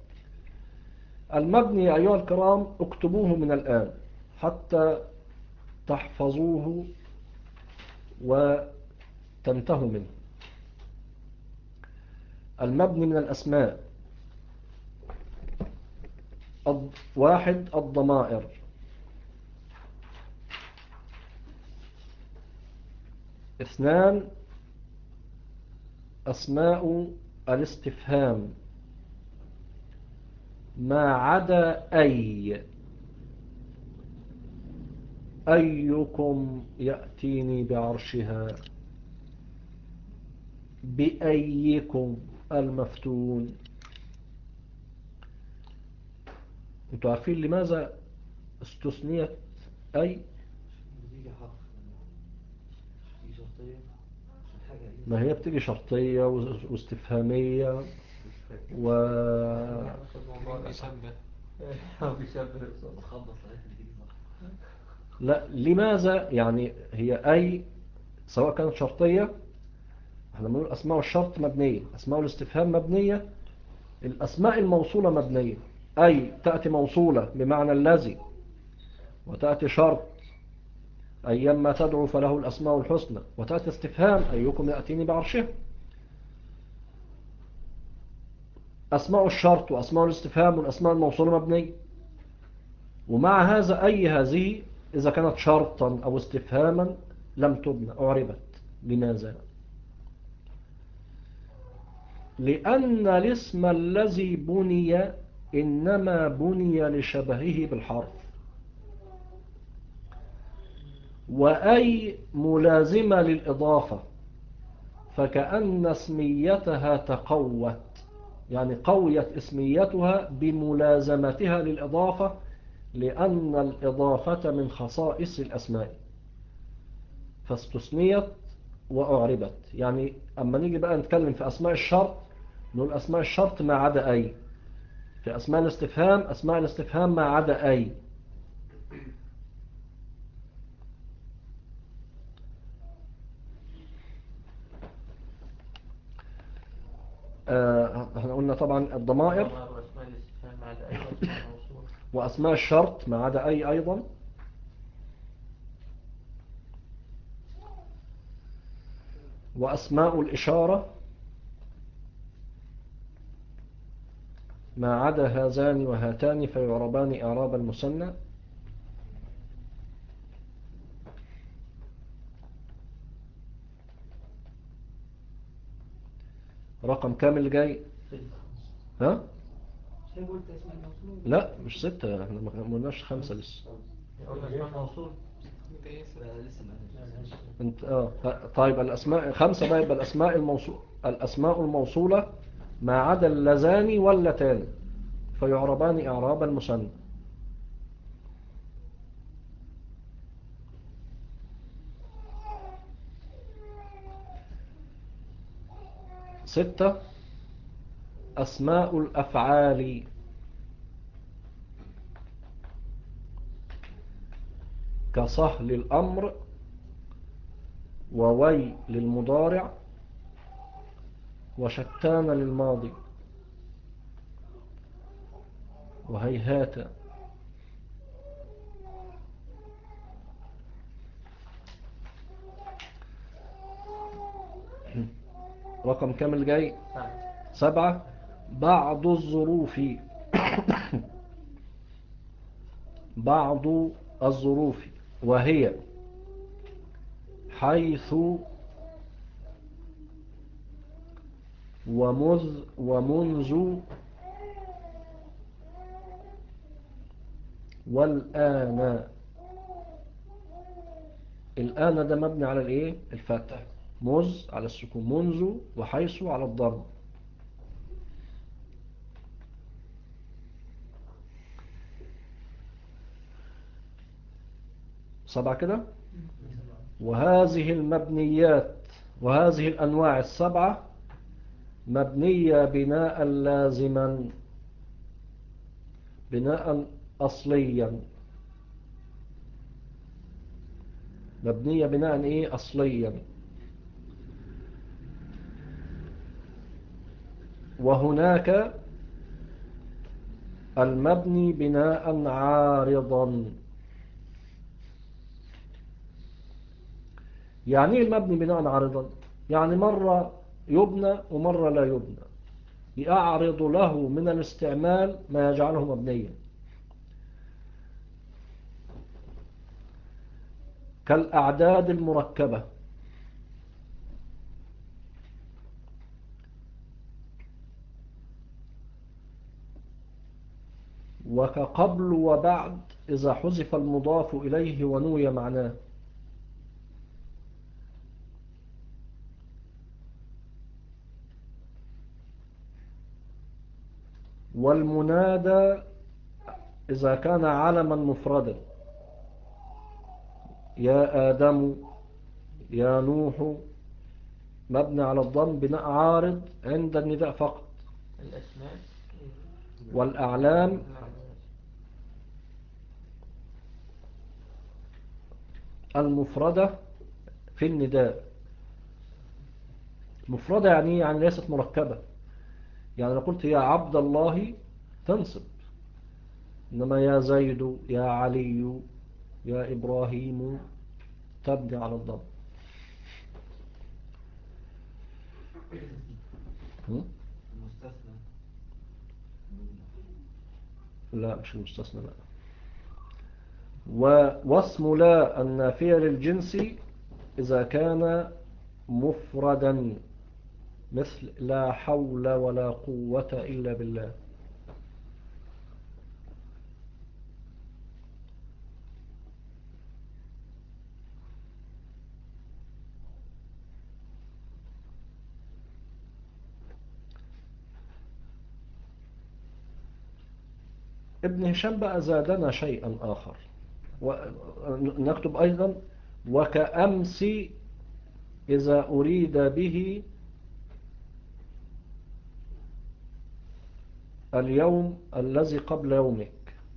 المبني أيها الكرام اكتبوه من الآن حتى تحفظوه وتنتهوا منه. المبني من الأسماء: 1. الضمائر. 2. أسماء الاستفهام ما عدا أيكم يأتيني بعرشها، بأيكم المفتون. انتوا عارفين لماذا استثنيت أي؟ ما هي بتيجي شرطية واستفهامية و لا، لماذا يعني هي أي سواء كانت شرطية، احنا بنقول أسماء الشرط مبنية، أسماء الاستفهام مبنية، الأسماء الموصولة مبنية. أي تأتي موصولة بمعنى الذي، وتأتي شرط أيما تدعو فله الأسماء الحسنى، وتأتي استفهام أيكم يأتيني بعرشه. أسماء الشرط وأسماء الاستفهام والأسماء الموصولة مبنية، ومع هذا أي هذه إذا كانت شرطا أو استفهاما لم تبنى، أعربت. لماذا؟ لأن الاسم الذي بني إنما بني لشبهه بالحرف، وأي ملازمة للإضافة، فكأن اسميتها تقوت، يعني قويت اسميتها بملازمتها للإضافة، لأن الإضافة من خصائص الأسماء فاستثنيت وأعربت. يعني أما نيجي بقى نتكلم في أسماء الشرط، نقول أسماء الشرط ما عدا أي. في أسماء الاستفهام، أسماء الاستفهام ما عدا أي. احنا قلنا طبعا الضمائر وأسماء الاستفهام ما عدا أي وأسماء الموصول وأسماء الشرط ما عدا أي أيضا. وأسماء الإشارة ما عدا هذان وهاتان فيعربان إعراب المثنى. رقم كامل جاي؟ ها؟ لا مش 6، احنا ما قلناش 5 لسه. قلنا أسماء الموصول. انت طيب الأسماء 5 بقى، يبقى الأسماء الموصولة ما عدا اللذان واللتان فيعربان إعراب المثنى. 6 أسماء الأفعال كصهل الأمر، ووي للمضارع، وشتان للماضي، وهيهات. رقم كامل جاي؟ 7 بعض الظروف بعض الظروف، وهي حيث ومذ ومنذ والآن. الآن ده مبني على الايه؟ الفتح. مذ على السكون، منذ وحيث على الضم. سبعة كده. وهذه المبنيات، وهذه الأنواع السبعة مبنية بناء لازما، بناء أصليا. مبنية بناء ايه؟ أصليا. وهناك المبني بناء عارضا. يعني ايه المبني بناء عارضا؟ يعني مرة يبنى ومرة لا يبنى، يعرض له من الاستعمال ما يجعله مبنيا، كالأعداد المركبة، وكقبل وبعد إذا حذف المضاف إليه ونوي معناه. والمنادى إذا كان علما مفردا، يا آدم، يا نوح، مبني على الضم بناء عارض عند النداء فقط. الأسماء والأعلام المفردة في النداء. مفردة يعني ليست مركبة. يعني لو قلت يا عبد الله تنصب، إنما يا زيد، يا علي، يا إبراهيم تبني على الضم. المستثنى. لا مش المستثنى لا. واسم لا النافية للجنس إذا كان مفردا، مثل لا حول ولا قوة إلا بالله. ابن هشام بقى زادنا شيئا آخر، ونكتب أيضا وكأمس إذا أريد به اليوم الذي قبل يومك.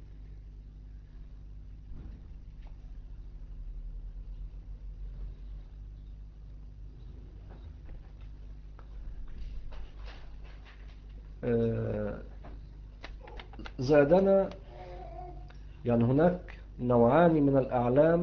زادنا يعني هناك نوعان من الأعلام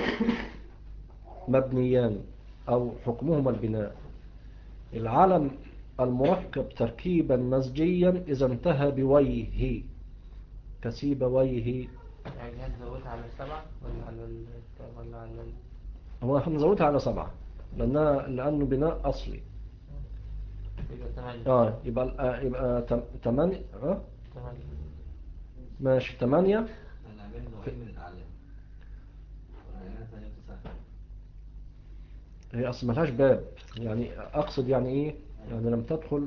مبنيان أو حكمهما البناء. العلم المركب تركيبا مزجيا إذا انتهى بويه كسيبويه. يعني هنزودها على 7 ولا على ولا على هو هنزودها على 7 لأنه بناء أصلي. يبقى 8. يبقى 8. 8. ماشي 8. الأعلام نوعين من الأعلام، والأعلام ثانية وتسعة. هي أصلا ملهاش باب، يعني أقصد يعني إيه، يعني لم تدخل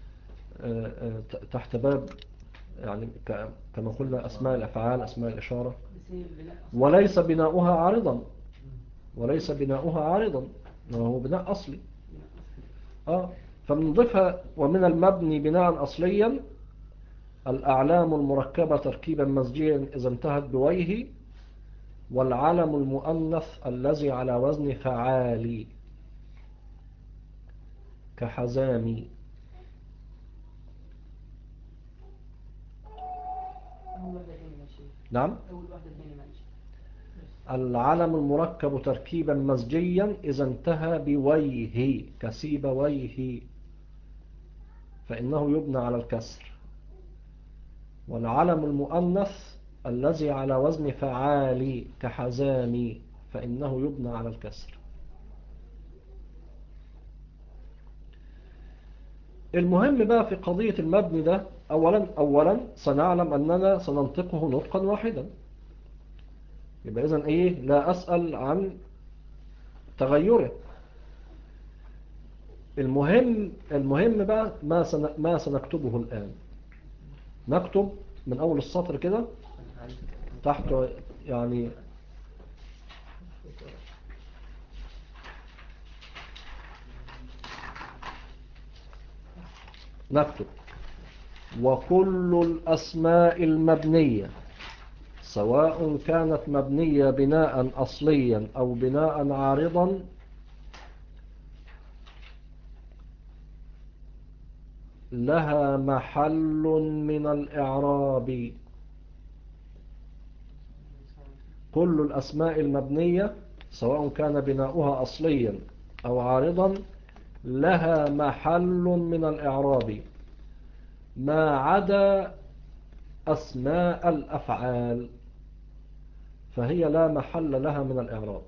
تحت باب، يعني كما قلنا أسماء الأفعال أسماء الإشارة. وليس بناؤها عارضا، وليس بناؤها عارضا، وهو بناء أصلي. فبنضيفها ومن المبني بناء أصليا الأعلام المركبة تركيبا مزجيا إذا انتهت بويه، والعلم المؤنث الذي على وزن فعالي كحزامي. نعم. العلم المركب تركيبا مزجيا إذا انتهى بويه كسيبويه فإنه يبنى على الكسر. والعلم المؤنث الذي على وزن فعالي كحزامي فإنه يبنى على الكسر. المهم بقى في قضية المبني ده، أولا سنعلم أننا سننطقه نطقا واحدا، يبقى إذن إيه لا أسأل عن تغيره. المهم بقى ما سنكتبه الآن. نكتب من أول السطر كده تحت، يعني نكتب وكل الأسماء المبنية سواء كانت مبنية بناء أصليا أو بناء عارضا لها محل من الإعراب. كل الأسماء المبنية سواء كان بناؤها أصليا أو عارضا لها محل من الإعراب ما عدا أسماء الأفعال فهي لا محل لها من الإعراب.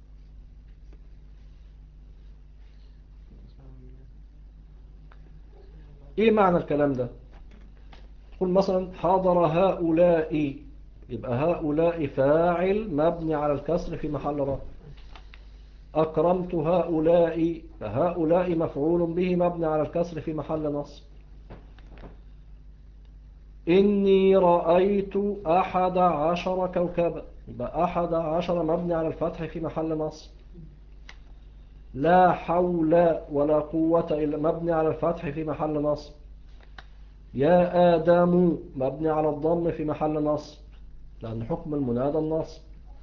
إيه معنى الكلام ده؟ تقول مثلا حضر هؤلاء، يبقى هؤلاء فاعل مبني على الكسر في محل رفع. أكرمت هؤلاء، فهؤلاء مفعول به مبني على الكسر في محل نصب. إني رأيت 11 كوكبا، يبقى 11 مبني على الفتح في محل نصب. لا حول ولا قوة إلا مبني على الفتح في محل نصب. يا آدم مبني على الضم في محل نصب لأن حكم المنادى النصب.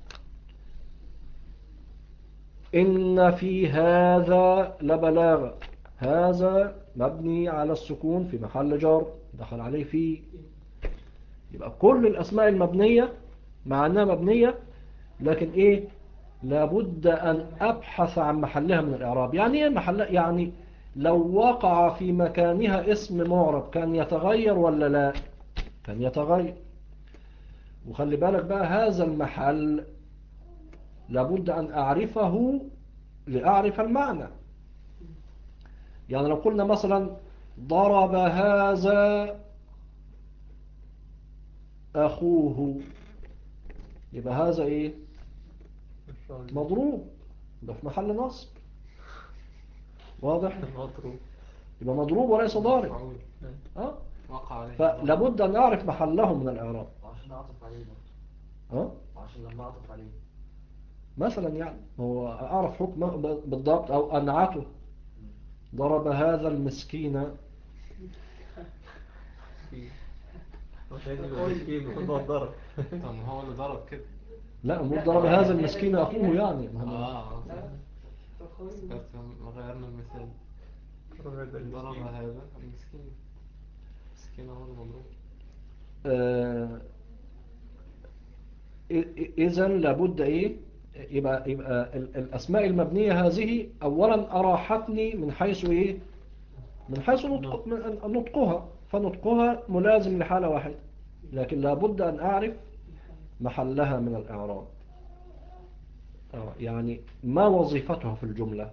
إن في هذا لبلاغا، هذا مبني على السكون في محل جر دخل عليه فيه. يبقى كل الأسماء المبنية مع أنها مبنية لكن إيه لابد أن أبحث عن محلها من الإعراب. يعني إيه محلها؟ يعني لو وقع في مكانها اسم معرب كان يتغير ولا لا؟ كان يتغير. وخلي بالك بقى هذا المحل لابد أن أعرفه لأعرف المعنى. يعني لو قلنا مثلا ضرب هذا أخوه، يبقى هذا إيه مضروب، ده في محل نصب. واضح؟ يبقى مضروب وليس ضارب. فلابد أن أعرف محله من الإعراب. وعشان أعطف عليه برضه. وعشان لما أعطف عليه مثلا يعني هو أعرف حكمه بالضبط أو أنعته. ضرب هذا المسكين. المسكين ضرب. طب ما هو اللي ضرب كده. لا مو ضرب هذا المسكين أخوه يعني. غيرنا المثال. ضرب هذا المسكين. مسكين هو المضروب. إذا لابد إيه يبقى الأسماء المبنية هذه أولا أراحتني من حيث إيه من حيث نطقها، فنطقها ملازم لحالة واحدة، لكن لابد أن أعرف محلها من الإعراب. يعني ما وظيفتها في الجملة؟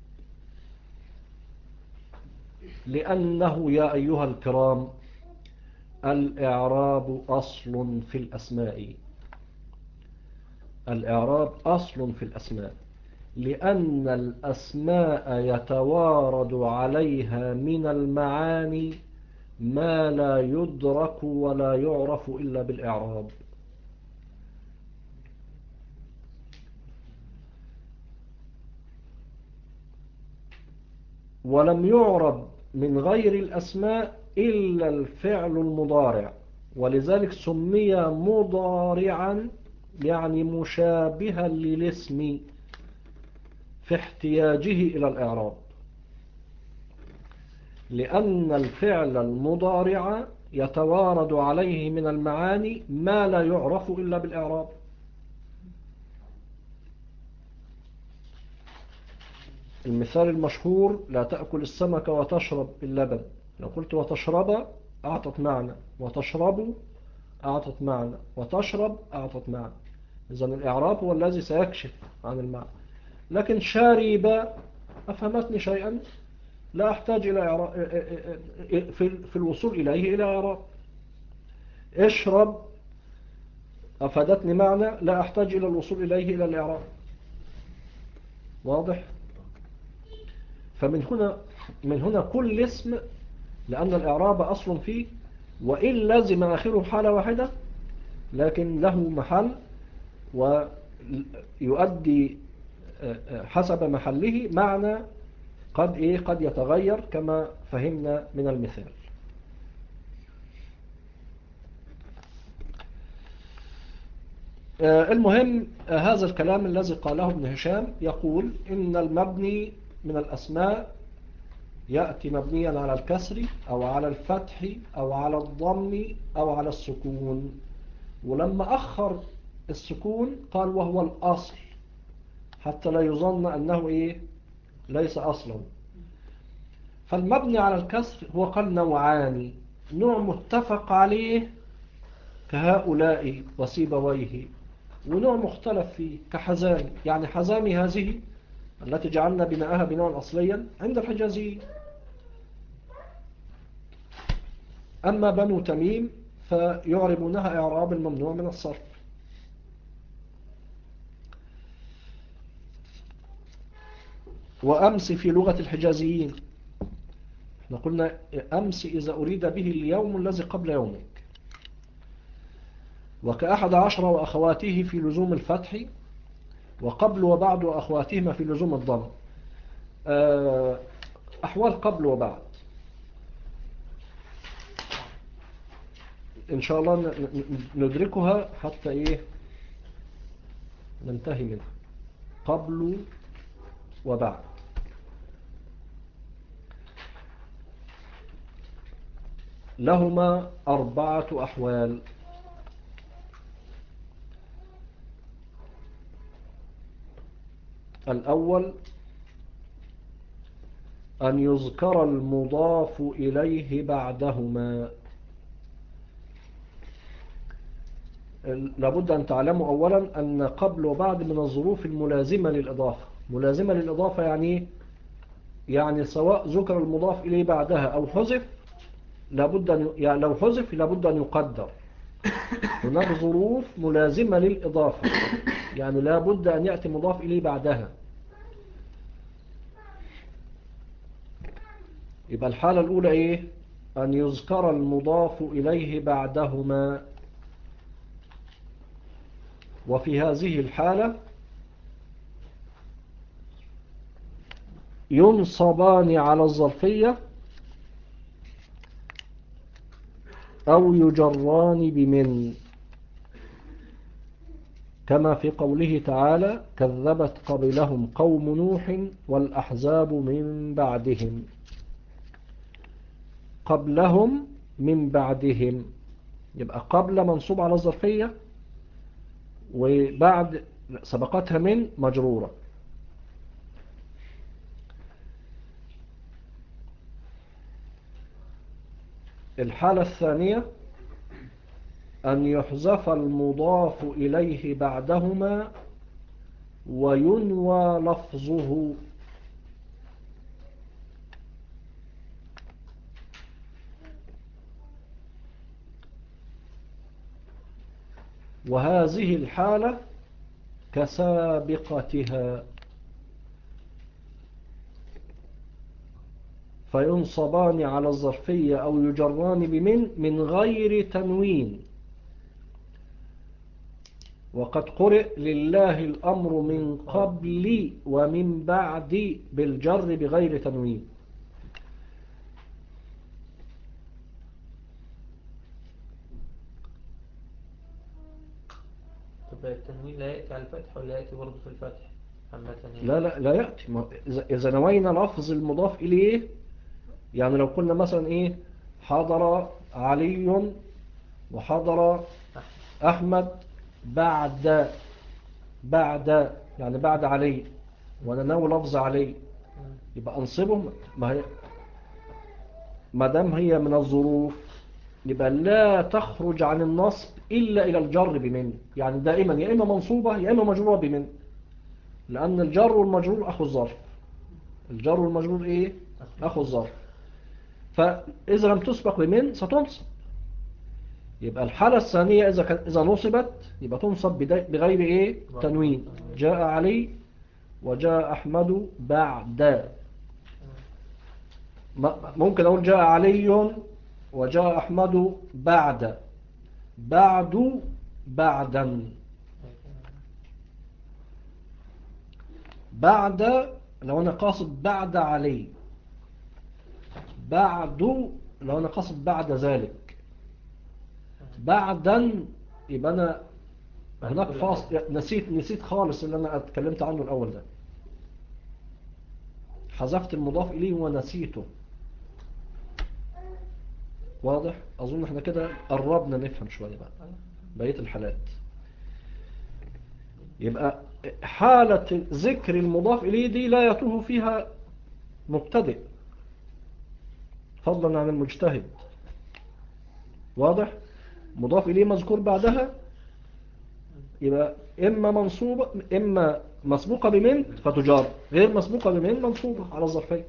لأنه يا أيها الكرام الإعراب أصل في الأسماء. الإعراب أصل في الأسماء، لأن الأسماء يتوارد عليها من المعاني ما لا يدرك ولا يعرف إلا بالإعراب. ولم يعرب من غير الأسماء إلا الفعل المضارع، ولذلك سمي مضارعا يعني مشابها للاسم في احتياجه إلى الإعراب، لأن الفعل المضارع يتوارد عليه من المعاني ما لا يعرف إلا بالإعراب. المثال المشهور: لا تأكل السمك وتشرب اللبن. لو قلت وتشرب أعطت معنى، وتشرب أعطت معنى، وتشرب أعطت معنى. إذن الإعراب هو الذي سيكشف عن المعنى. لكن شارب أفهمتني شيئا لا أحتاج إلى إعراب في الوصول إليه إلى إعراب. اشرب أفادتني معنى لا أحتاج إلى الوصول إليه إلى الإعراب. واضح؟ من هنا كل اسم، لأن الإعراب أصل فيه، وإن لازم آخره حالة واحدة لكن له محل ويؤدي حسب محله معنى قد يتغير كما فهمنا من المثال. المهم هذا الكلام الذي قاله ابن هشام يقول إن المبني من الأسماء يأتي مبنيا على الكسر أو على الفتح أو على الضم أو على السكون. ولما أخر السكون قال وهو الأصل حتى لا يظن أنه ليس أصلا. فالمبني على الكسر هو قال نوعان: نوع متفق عليه كهؤلاء وسيبويه، ونوع مختلف فيه كحزام، يعني حزامي هذه التي جعلنا بناءها بناء أصليا عند الحجازيين. أما بنو تميم فيعربونها إعراب الممنوع من الصرف. وأمس في لغة الحجازيين احنا قلنا أمس إذا أريد به اليوم الذي قبل يومك، وكأحد عشر وأخواته في لزوم الفتح، وقبل وبعد وأخواتهما في لزوم الضم. أحوال قبل وبعد إن شاء الله ندركها حتى ننتهي منها. قبل وبعد لهما 4 أحوال. الأول أن يذكر المضاف إليه بعدهما. لابد أن تعلموا أولا أن قبل وبعد من الظروف الملازمة للإضافة. ملازمة للإضافة يعني سواء ذكر المضاف إليه بعدها أو حذف يعني لو حذف لابد أن يقدر. هناك ظروف ملازمة للإضافة يعني لابد أن يأتي مضاف إليه بعدها. يبقى الحالة الأولى أن يذكر المضاف إليه بعدهما. وفي هذه الحالة ينصبان على الظرفية أو يجران بمن، كما في قوله تعالى كذبت قبلهم قوم نوح والأحزاب من بعدهم. قبلهم من بعدهم، يبقى قبل منصوب على الظرفية، وبعد سبقتها من مجرورة. الحالة الثانية أن يحذف المضاف إليه بعدهما وينوى لفظه. وهذه الحالة كسابقتها، فينصبان على الظرفية أو يجران بمن من غير تنوين. وقد قرئ لله الأمر من قبل ومن بعد بالجر بغير تنوين. طب التنوين لا يأتي على الفتح ولا يأتي برضه في الفتح عامة يعني؟ لا يأتي. إذا نوينا لفظ المضاف إليه، يعني لو قلنا مثلا إيه حضر علي وحضر أحمد بعد يعني بعد علي، وأنا ناوي لفظ علي، يبقى أنصبه. ما دام هي من الظروف يبقى لا تخرج عن النصب إلا إلى الجر بمن، يعني دائما يا إما منصوبة يا إما مجرورة بمن، لأن الجر والمجرور أخو الظرف. الجر والمجرور إيه؟ أخو الظرف. فإذا لم تسبق بمن ستنصب. يبقى الحالة الثانية إذا نصبت يبقى تنصب بغير إيه؟ تنوين. جاء علي وجاء أحمد بعد. ممكن أقول جاء علي وجاء أحمد بعدا. بعد لو أنا قاصد بعد علي، بعد لو أنا قاصد بعد ذلك، بعدا يبقى أنا هناك فاصل. نسيت خالص اللي أنا اتكلمت عنه الأول ده، حذفت المضاف إليه ونسيته. واضح؟ أظن احنا كده قربنا نفهم شوية بقى بقية الحالات. يبقى حالة ذكر المضاف إليه دي لا يتوه فيها مبتدئ فضلا عن المجتهد. واضح؟ مضاف إليه مذكور بعدها يبقى إما منصوبة إما مسبوقة بمن فتجار، غير مسبوقة بمن منصوبة على الظرفية.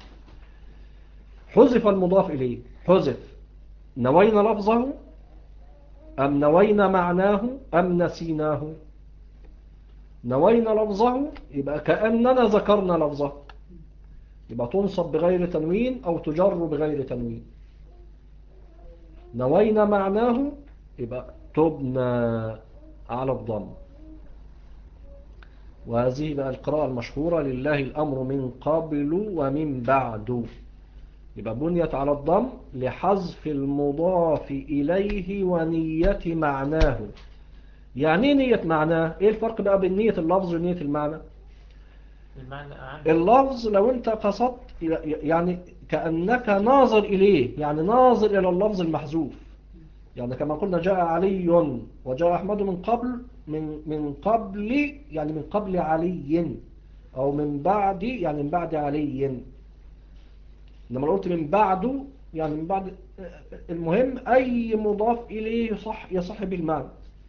حذف المضاف إليه، حذف نوينا لفظه أم نوينا معناه أم نسيناه. نوينا لفظه يبقى كأننا ذكرنا لفظه، يبقى تنصب بغير تنوين أو تجر بغير تنوين. نوينا معناه يبقى تبنى على الضم. وهذه بقى القراءة المشهورة لله الأمر من قبل ومن بعد، يبقى بنيت على الضم لحذف المضاف إليه ونية معناه. يعني ايه نية معناه؟ ايه الفرق بقى بين نية اللفظ ونية المعنى؟ المعنى أعم. اللفظ لو انت قصدت يعني كأنك ناظر إليه، يعني ناظر إلى اللفظ المحذوف، يعني كما قلنا جاء علي وجاء أحمد من قبل من قبل يعني من قبل علي، أو من بعد يعني من بعد علي. لما قلت من بعده يعني من بعد، المهم أي مضاف إليه يصح بالمعنى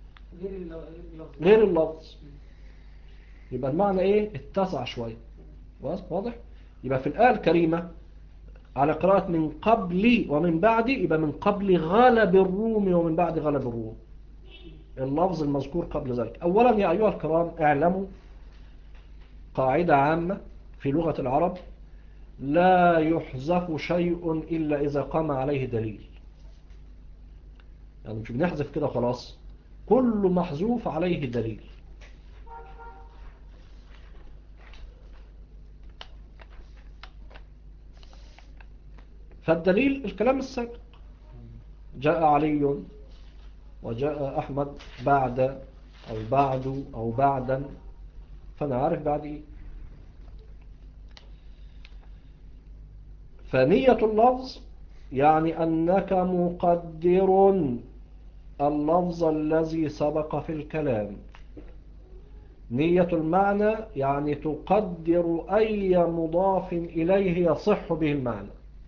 غير اللفظ، يبقى المعنى إيه اتسع شوية. واضح؟ يبقى في الآية الكريمة على قراءة من قبل ومن بعد، يبقى من قبل غلب الروم ومن بعد غلب الروم، اللفظ المذكور قبل ذلك. أولا يا أيها الكرام اعلموا قاعدة عامة في لغة العرب: لا يحذف شيء إلا إذا قام عليه دليل. يعني مش بنحذف كده خلاص، كل محذوف عليه دليل. فالدليل الكلام السابق، جاء علي وجاء أحمد بعد أو بعد أو بعدا، فأنا عارف بعد إيه. فنية اللفظ يعني أنك مقدر اللفظ الذي سبق في الكلام. نية المعنى يعني تقدر أي مضاف إليه يصح به المعنى.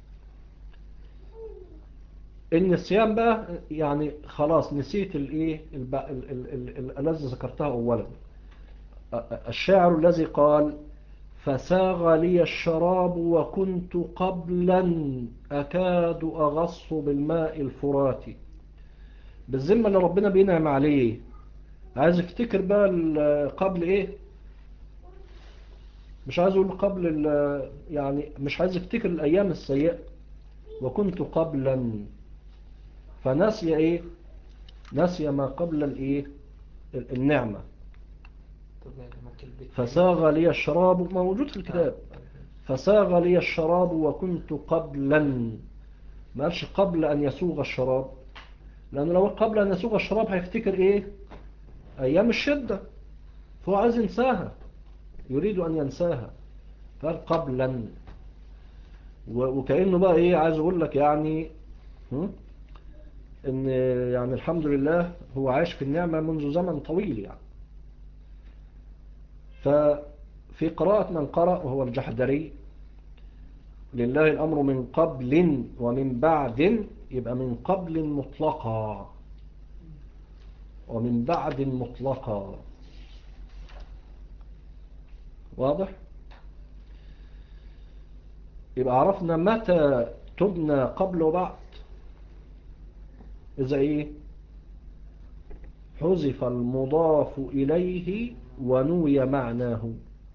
النسيان بقى يعني خلاص نسيت الايه الذي ذكرته اولا. الشاعر الذي قال: فساغ لي الشراب وكنت قبلا أكاد أغص بالماء الفراتي. بالذمة اللي ربنا بينعم عليه عايز افتكر بقى قبل ايه، مش عايز اقول قبل يعني مش عايز افتكر الايام السيئة. وكنت قبلا، فنسي ايه، نسي ما قبل الايه النعمة. طب يعني ممكن فساغ لي الشراب موجود في الكتاب. فساغ لي الشراب وكنت قبلا، ما قالش قبل أن يسوغ الشراب، لأنه لو قبل أن يسوغ الشراب هيفتكر إيه، أيام الشدة، فهو عايز ينساها، يريد أن ينساها، فقال قبلا. وكأنه بقى إيه، عايز أقول لك يعني إن يعني الحمد لله هو عايش في النعمة منذ زمن طويل يعني. ففي قراءة من قرأ وهو الجحدري: لله الأمر من قبل ومن بعد، يبقى من قبل مطلقا ومن بعد مطلقا. واضح؟ يبقى عرفنا متى تبنى قبل وبعد. إذا إيه، حذف المضاف إليه ونوي معناه.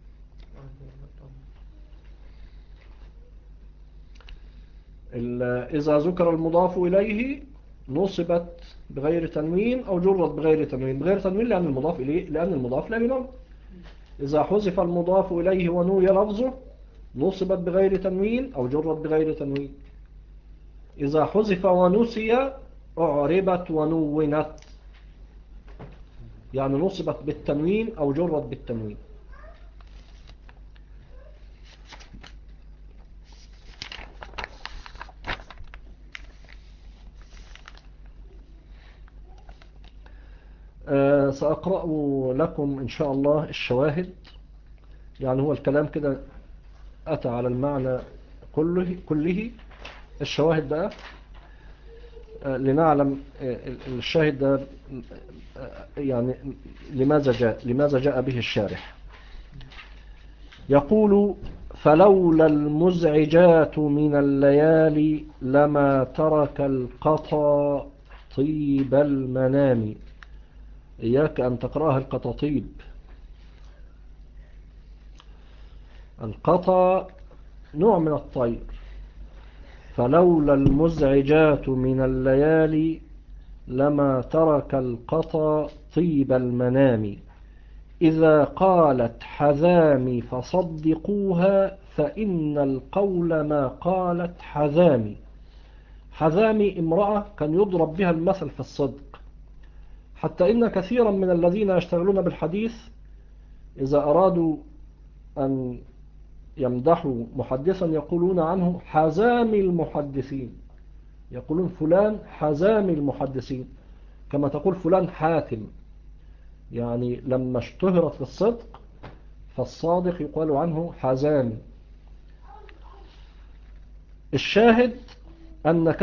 إذا ذكر المضاف إليه نصبت بغير تنوين أو جرت بغير تنوين. بغير تنوين لأن المضاف إليه، لأن المضاف لا ينون. إذا حذف المضاف إليه ونوي لفظه نصبت بغير تنوين أو جرت بغير تنوين. إذا حذف ونسي أعربت ونونت، يعني نصبت بالتنوين أو جرت بالتنوين. سأقرأ لكم إن شاء الله الشواهد. يعني هو الكلام كده أتى على المعنى كله. الشواهد بقى لنعلم الشاهد ده يعني لماذا جاء به الشارح. يقول: فلولا المزعجات من الليالي لما ترك القطا طيب المنام. إياك أن تقرأها القطاطيب. القطا نوع من الطير. فلولا المزعجات من الليالي لما ترك القطا طيب المنام. إذا قالت حذامي فصدقوها فإن القول ما قالت حذامي. حذامي امرأة كان يضرب بها المثل في الصدق، حتى إن كثيرا من الذين يشتغلون بالحديث إذا أرادوا أن يمدحوا محدثا يقولون عنه حزامي المحدثين، يقولون فلان حزامي المحدثين، كما تقول فلان حاتم. يعني لما اشتهرت في الصدق فالصادق يقال عنه حزامي. الشاهد أن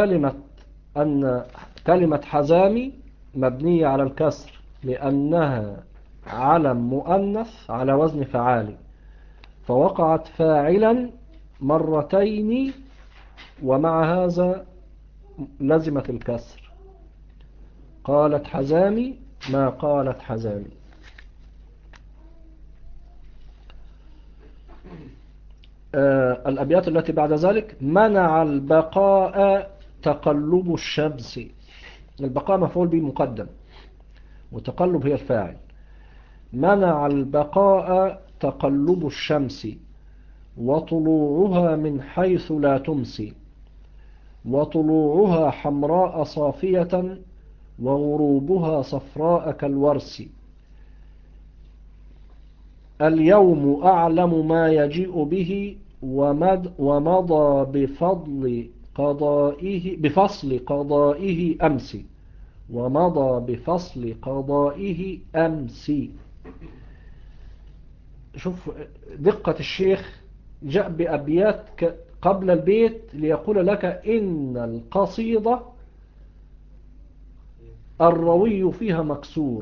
كلمة حزامي مبنية على الكسر لأنها علم مؤنث على وزن فعالي، فوقعت فاعلا مرتين ومع هذا لزمت الكسر. قالت حزامي ما قالت حزامي. الأبيات التي بعد ذلك: منع البقاء تقلب الشمس. البقاء مفعول به مقدم، وتقلب هي الفاعل. منع البقاء تقلب الشمس وطلوعها من حيث لا تمسي، وطلوعها حمراء صافية وغروبها صفراء كالورس. اليوم أعلم ما يجيء به ومضى بفصل قضائه أمس، ومضى بفصل قضائه أمس. شوف دقة الشيخ، جاء بأبيات قبل البيت ليقول لك إن القصيدة الروي فيها مكسور،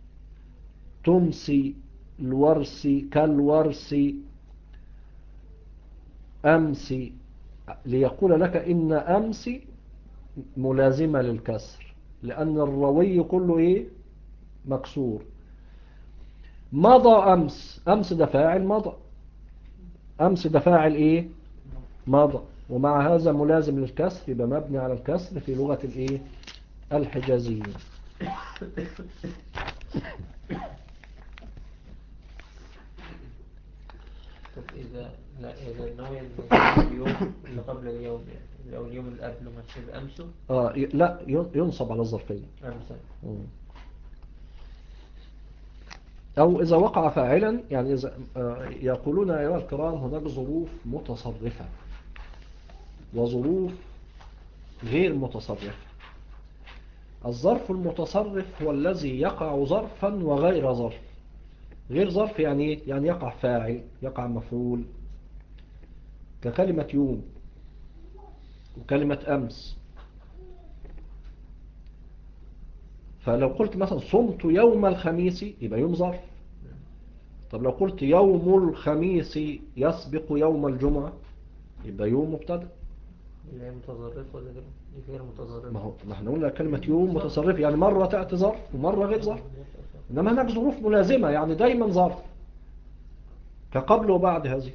تمسي الورس كالورس أمس، ليقول لك إن أمس ملازمة للكسر لأن الروي كله إيه مكسور. مضى أمس، أمس ده فاعل مضى، أمس ده فاعل إيه مضى، ومع هذا ملازم للكسر، يبقى مبني على الكسر في لغة الإيه الحجازية. طب إذا نوي اليوم اللي قبل اليوم، يعني لو اليوم اللي قبله مكتوب أمسه لا ينصب على الظرفية أمسه. أو إذا وقع فاعلا، يعني إذا يقولون أيها الكرام هناك ظروف متصرفة وظروف غير متصرفة. الظرف المتصرف هو الذي يقع ظرفا وغير ظرف. غير ظرف يعني إيه؟ يعني يقع فاعل، يقع مفعول، ككلمة يوم وكلمة أمس. فلو قلت مثلا صمت يوم الخميس يبقى يوم ظرف. طب لو قلت يوم الخميس يسبق يوم الجمعة يبقى يوم مبتدأ. اللي هي متظرف ولا غير متظرف؟ ما احنا قلنا كلمة يوم متصرف يعني مرة تأتي ظرف ومرة غير ظرف. إنما هناك ظروف ملازمة يعني دايما ظرف، كقبل وبعد هذه.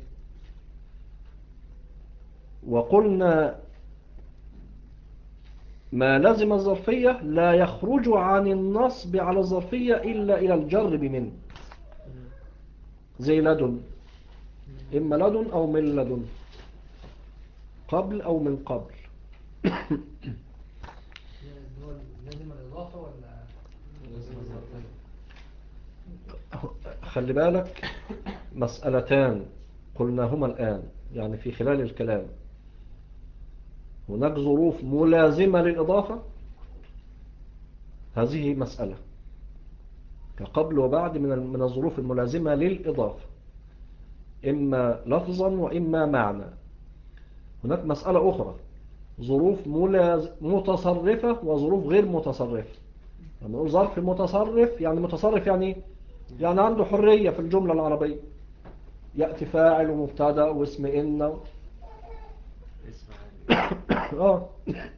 وقلنا ما لزم الظرفية لا يخرج عن النصب على الظرفية إلا إلى الجر بمن، زي لدن، إما لدن أو من لدن، قبل أو من قبل. لازم الإضافة ولا لازم الظرفية؟ خلي بالك مسألتان قلناهما الآن يعني في خلال الكلام. هناك ظروف ملازمة للإضافة، هذه مسألة كقبل وبعد من الظروف الملازمة للإضافة، إما لفظا وإما معنى. هناك مسألة أخرى، ظروف متصرفة وظروف غير متصرفة. لما نقول ظرف متصرف يعني متصرف يعني عنده حرية في الجملة العربية، يأتي فاعل ومبتدا واسم إن اسم آه.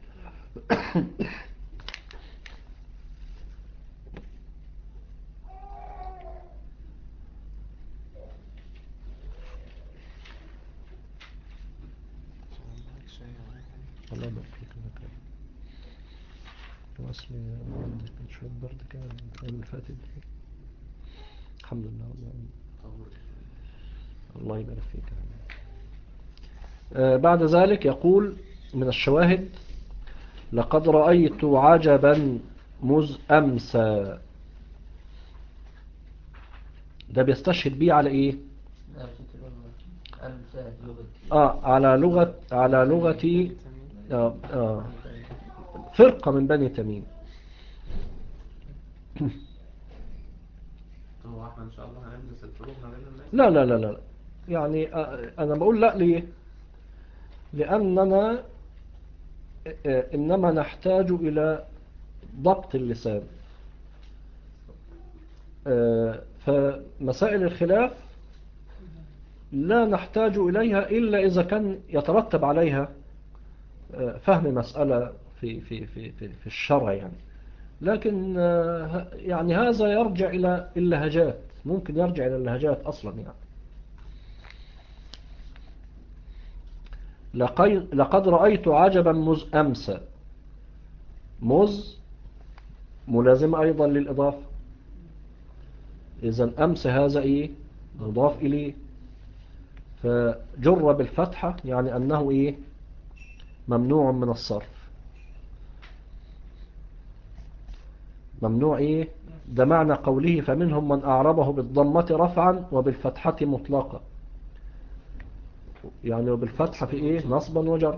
الله يبارك فيك واسمي عندك شوية برد كده الأيام اللي فاتت دي. الحمد لله الله يبارك فيك. بعد ذلك يقول من الشواهد لقد رأيت عجبا مذ أمسى. ده بيستشهد بيه على إيه؟ أمسه على لغتي فرقة من بني تميم. هو احنا ان شاء الله هندرس الفروق ما بين الناس. لا لا لا لا يعني أنا بقول لا ليه؟ لأننا إنما نحتاج إلى ضبط اللسان. فمسائل الخلاف لا نحتاج إليها إلا إذا كان يترتب عليها فهم مسألة في الشرع يعني. لكن يعني هذا يرجع إلى اللهجات، ممكن يرجع إلى اللهجات أصلا يعني. لقد رأيت عجبا مذ أمسى. مذ ملازمة أيضا للإضافة، إذا أمس هذا إيه مضاف إليه، فجر بالفتحة يعني أنه إيه ممنوع من الصرف. ممنوع إيه ده معنى قوله فمنهم من أعربه بالضمة رفعا وبالفتحة مطلقا، يعني وبالفتحة في إيه نصبا وجر.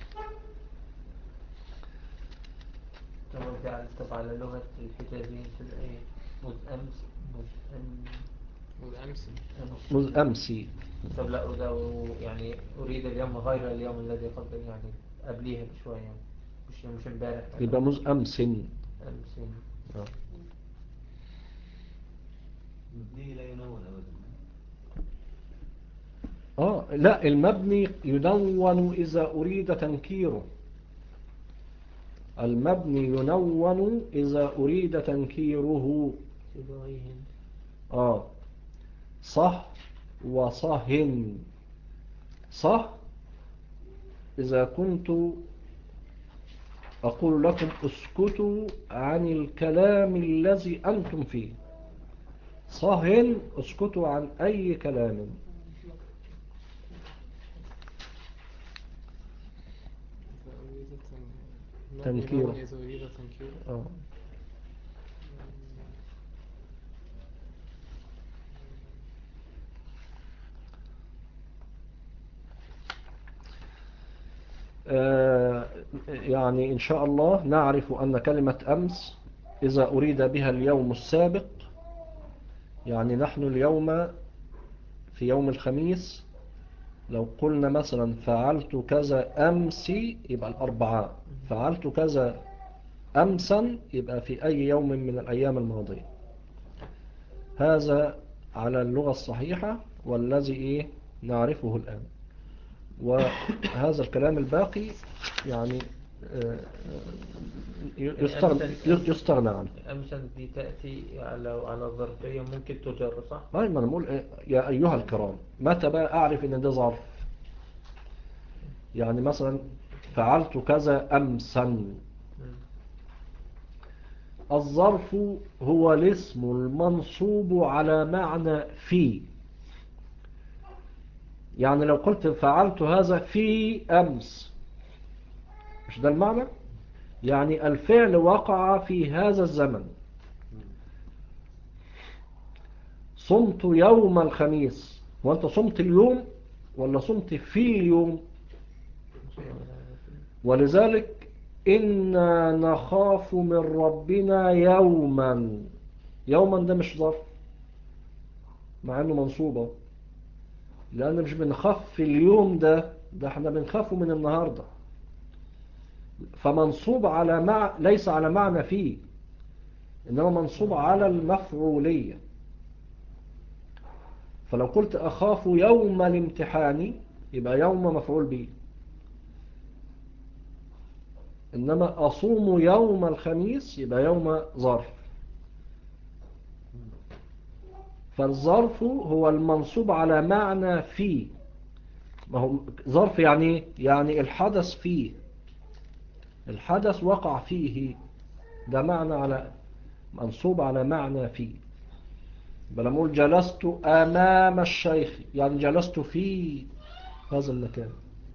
طب على لغة الحجازيين في الآية مذ مذ أمسي. طب لا وده يعني أريد اليوم غير اليوم الذي قبل، يعني قبليها بشوية يعني مش امبارح يعني. يبقى مذ أمس. أمس. مبني لا ينون أبدا. لا المبني ينون إذا أريد تنكيره. المبني ينون إذا أريد تنكيره. صح وصهن. صح إذا كنت أقول لكم اسكتوا عن الكلام الذي أنتم فيه. صهن اسكتوا عن أي كلام. تنكيره. يعني إن شاء الله نعرف أن كلمة أمس إذا أريد بها اليوم السابق، يعني نحن اليوم في يوم الخميس، لو قلنا مثلا فعلت كذا أمسي يبقى الأربعاء، فعلت كذا أمسا يبقى في أي يوم من الأيام الماضية. هذا على اللغة الصحيحة والذي نعرفه الآن. وهذا الكلام الباقي يعني يستغنى عنه. أمسا دي تأتي على ظرفية ممكن تجر صح؟ ما أنا نقول يا أيها الكرام، متى بقى أعرف إن ده ظرف؟ يعني مثلا فعلت كذا أمسا. الظرف هو الاسم المنصوب على معنى في. يعني لو قلت فعلت هذا في أمس، مش ده المعنى؟ يعني الفعل وقع في هذا الزمن. صمت يوم الخميس، وانت صمت اليوم ولا صمت في اليوم؟ ولذلك إنا نخاف من ربنا يوما. يوما ده مش ظرف مع انه منصوبة، لأن مش بنخاف في اليوم ده احنا بنخافه من النهاردة. فمنصوب على ليس على معنى فيه، إنما منصوب على المفعولية. فلو قلت أخاف يوم الامتحان يبقى يوم مفعول به، إنما أصوم يوم الخميس يبقى يوم ظرف. فالظرف هو المنصوب على معنى فيه. ما هو ظرف يعني يعني الحدث فيه، الحدث وقع فيه، ده معنى على منصوب على معنى فيه. بنقول جلست أمام الشيخ يعني جلست في هذا المكان.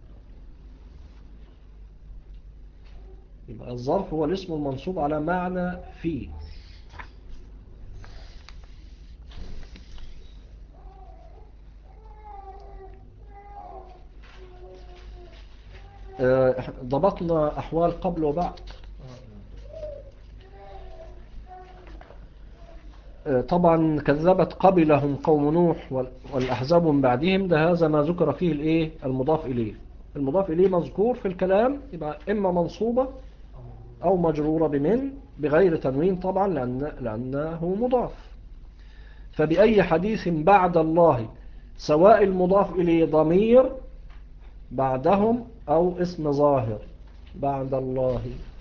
يبقى الظرف هو الاسم المنصوب على معنى فيه. ضبطنا أحوال قبل وبعد. طبعا كذبت قبلهم قوم نوح والأحزاب من بعدهم، ده هذا ما ذكر فيه المضاف إليه. المضاف إليه مذكور في الكلام يبقى إما منصوبة أو مجرورة بمن بغير تنوين طبعا لأنه مضاف. فبأي حديث بعد الله، سواء المضاف إليه ضمير بعدهم أو اسم ظاهر بعد الله.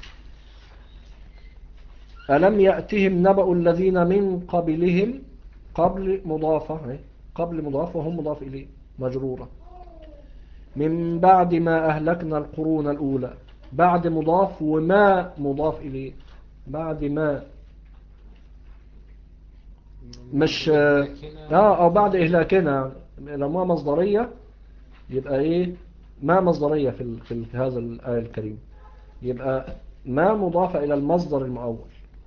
ألم يأتهم نبأ الذين من قبلهم، قبل مضافة، قبل مضافة وهم مضاف إليه مجرورة. من بعد ما أهلكنا القرون الأولى، بعد مضاف وما مضاف إليه بعد ما. مش إهلاكنا. أو بعد إهلاكنا، لو ما مصدرية يبقى إيه؟ ما مصدرية في هذا الآية الكريمة، يبقى ما مضافة إلى المصدر المؤول.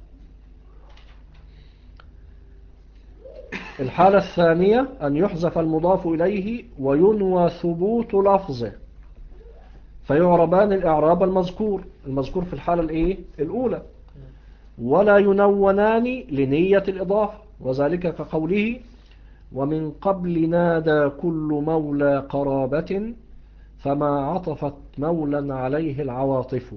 الحالة الثانية أن يحذف المضاف إليه وينوى ثبوت لفظه، فيعربان الإعراب المذكور في الحالة الأولى، ولا ينونان لنية الإضافة، وذلك كقوله ومن قبل نادى كل مولى قرابة فما عطفت مولا عليه العواطف.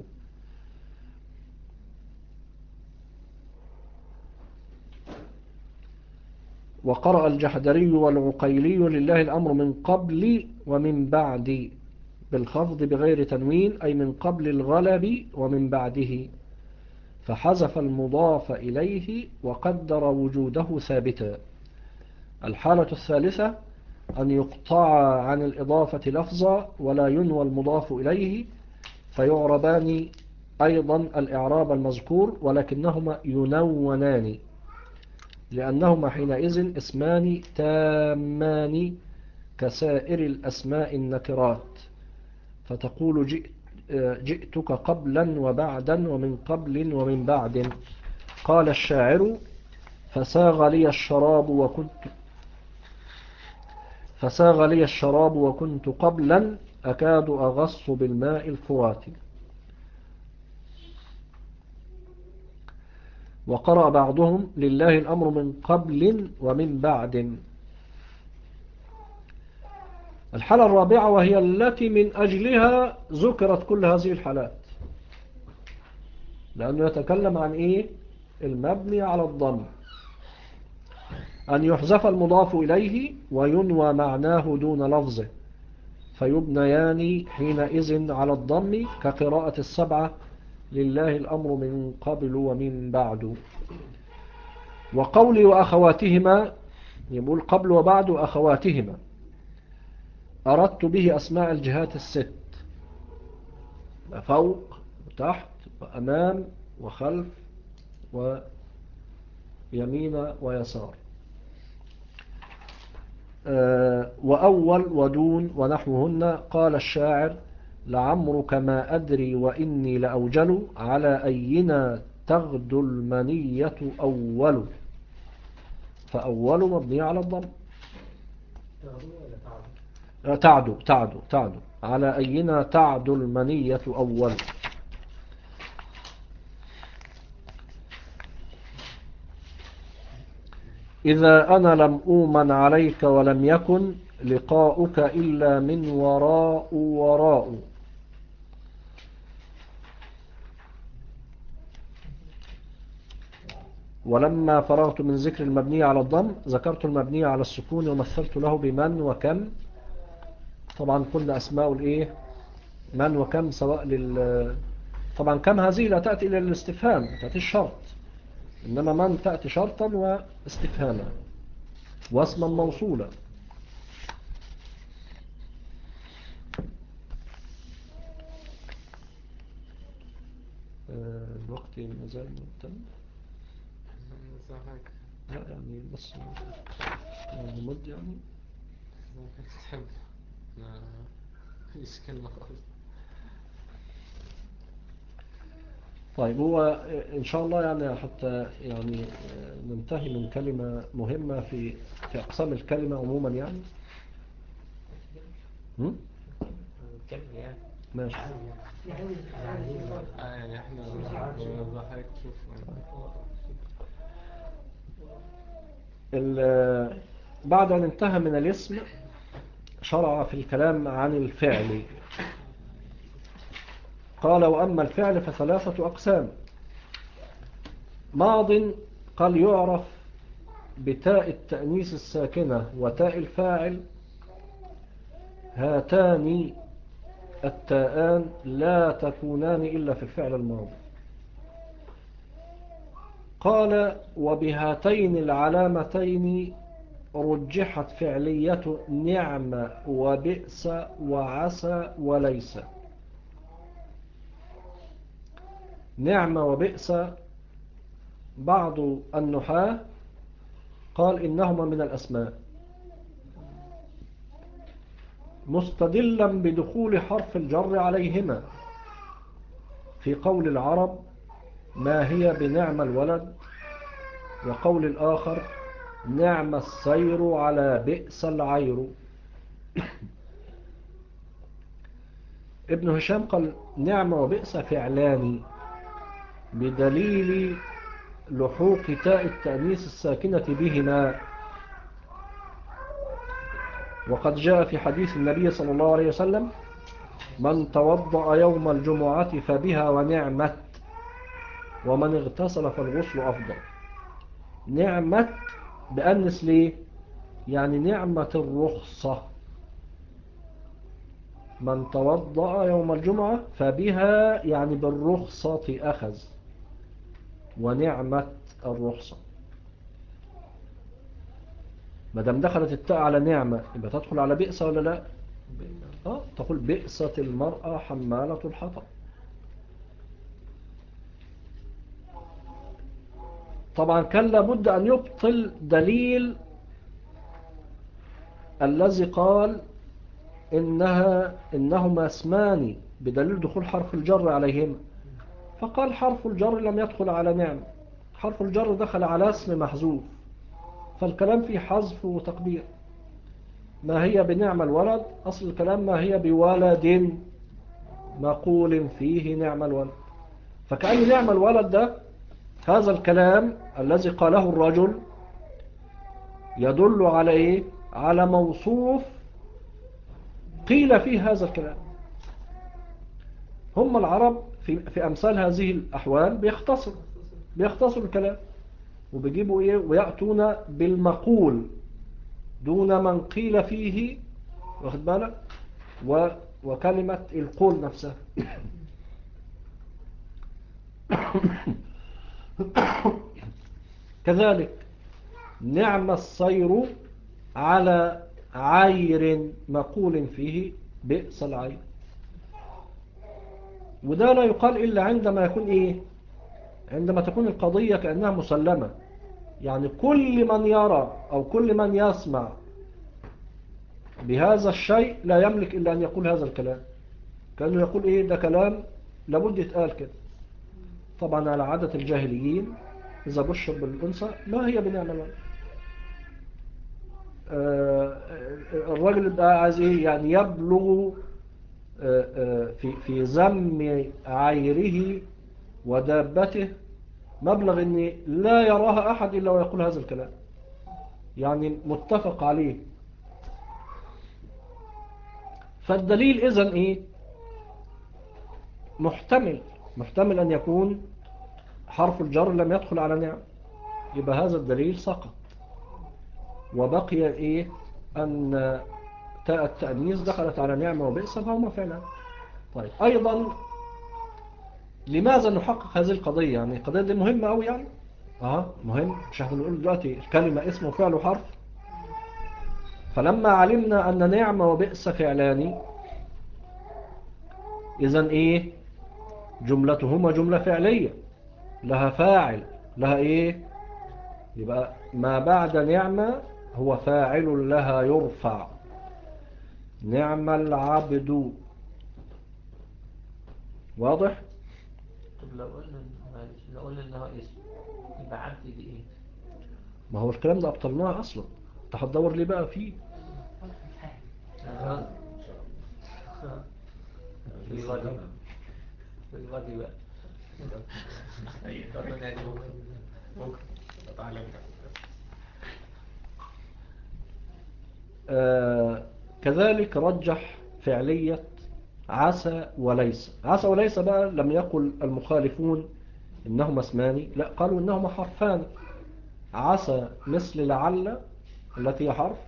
وقرأ الجحدري والعقيلي لله الأمر من قبل ومن بعد بالخفض بغير تنوين، أي من قبل الغلب ومن بعده، فحذف المضاف إليه وقدر وجوده ثابتا. الحالة الثالثة أن يقطع عن الإضافة لفظا ولا ينوى المضاف إليه، فيعربان أيضا الإعراب المذكور، ولكنهما ينونان لأنهما حينئذ اسمان تامان كسائر الأسماء النكرات، فتقول جئتك قبلا وبعدا ومن قبل ومن بعد. قال الشاعر فساغ لي الشراب وكنت قبلا أكاد أغص بالماء الفرات. وقرأ بعضهم لله الأمر من قبل ومن بعد. الحالة الرابعة وهي التي من أجلها ذكرت كل هذه الحالات، لأنه يتكلم عن المبني على الضم، أن يحذف المضاف إليه وينوى معناه دون لفظه، فيبنيان حينئذ على الضم كقراءة السبعة لله الأمر من قبل ومن بعد. وقولي وأخواتهما، يقول قبل وبعد أخواتهما، أردت به أسماء الجهات الست، فوق وتحت وأمام وخلف ويمين ويسار، وأول ودون ونحوهن. قال الشاعر لعمرك ما أدري وإني لأوجل على أينا تغدو المنية أول، فأول مبني على الضم. تعدو على أينا تعدو المنية أول. إذا أنا لم أؤمن عليك ولم يكن لقاؤك إلا من وراء. ولما فرغت من ذكر المبني على الضم ذكرت المبني على السكون ومثلت له بمن وكم. طبعا كل أسماء من وكم سواء طبعا كم هذه لا تأتي إلى الاستفهام، تأتي الشرط، إنما من تأتي شرطا واستفهاما واسما موصولا. الوقت مازال مهتم، لا يعني بس ممد يعني ممكن تحب مفيش كلمة خالص. طيب، هو إن شاء الله يعني حتى يعني ننتهي من كلمة مهمة في أقسام الكلمة عموما يعني. كمل يعني. ماشي. يعني احنا بحاجة تشوف بعد أن انتهى من الاسم شرع في الكلام عن الفعل. قال وأما الفعل فثلاثة أقسام: ماض قال يعرف بتاء التأنيث الساكنة وتاء الفاعل، هاتان التاءان لا تكونان إلا في الفعل الماضي. قال وبهاتين العلامتين رجحت فعلية نعم وبئس وعسى وليس. نعم وبئس بعض النحاة قال إنهما من الأسماء، مستدلا بدخول حرف الجر عليهما في قول العرب ما هي بنعم الولد، وقول الآخر نعم السير على بئس العير. ابن هشام قال نعم وبئس فعلان بدليل لحوق تاء التأنيث الساكنة بهما، وقد جاء في حديث النبي صلى الله عليه وسلم من توضأ يوم الجمعة فبها ونعمت، ومن اغتسل فالغسل أفضل. نعمت بأنس ليه؟ يعني نعمة الرخصة. من توضأ يوم الجمعة فبها يعني بالرخصة أخذ، ونعمة الرخصة. ما دام دخلت التاء على نعمة يبقى تدخل على بئس ولا لا؟ تقول بئست المرأة حمالة الحطب. طبعا كان لابد أن يبطل دليل الذي قال إنهما اسمان بدليل دخول حرف الجر عليهما، فقال حرف الجر لم يدخل على نعم، حرف الجر دخل على اسم محذوف، فالكلام فيه حذف وتقدير. ما هي بنعم الولد، أصل الكلام ما هي بولد مقول فيه نعم الولد، فكأن نعم الولد ده هذا الكلام الذي قاله الرجل يدل على إيه؟ على موصوف قيل فيه هذا الكلام. هم العرب في أمثال هذه الأحوال بيختصروا الكلام وبيجيبوا إيه ويأتون بالمقول دون من قيل فيه، واخد بالك، وكلمة القول نفسها. كذلك نعم السير على عير مقول فيه بئس العير، وده لا يقال إلا عندما يكون إيه؟ عندما تكون القضية كأنها مسلمة، يعني كل من يرى أو كل من يسمع بهذا الشيء لا يملك إلا أن يقول هذا الكلام، كأنه يقول إيه ده كلام لابد يتقال كده. طبعا على عادة الجاهليين إذا بشر بالأنثى ما هي بنعم الولد، الراجل ده عايز إيه؟ يعني يبلغ في ذم عيره ودابته مبلغ إن لا يراها أحد إلا ويقول هذا الكلام، يعني متفق عليه. فالدليل إذن إيه؟ محتمل أن يكون حرف الجر لم يدخل على نعم، يبقى هذا الدليل سقط، وبقي إيه؟ أن تاء التأنيث دخلت على نعمة وبئس، فهما فعلا. طيب أيضا لماذا نحقق هذه القضية؟ يعني القضية دي مهمة أوي يعني مهم، مش هنقول دلوقتي الكلمة اسم وفعل وحرف. فلما علمنا أن نعمة وبئس فعلان، إذن إيه؟ جملتهما جملة فعلية لها فاعل، لها إيه؟ يبقى ما بعد نعمة هو فاعل لها يرفع. نعم العبد. واضح؟ طب لو قلنا معلش، لو قلنا إن هو اسم يبقى عبد دي إيه؟ ما هو الكلام ده أبطلناه أصلا، انت هتدور ليه بقى فيه؟ في الغد بقى كذلك رجح فعلية عسى وليس. عسى وليس بقى لم يقل المخالفون إنهما اسمان، لا قالوا إنهما حرفان. عسى مثل لعل التي هي حرف،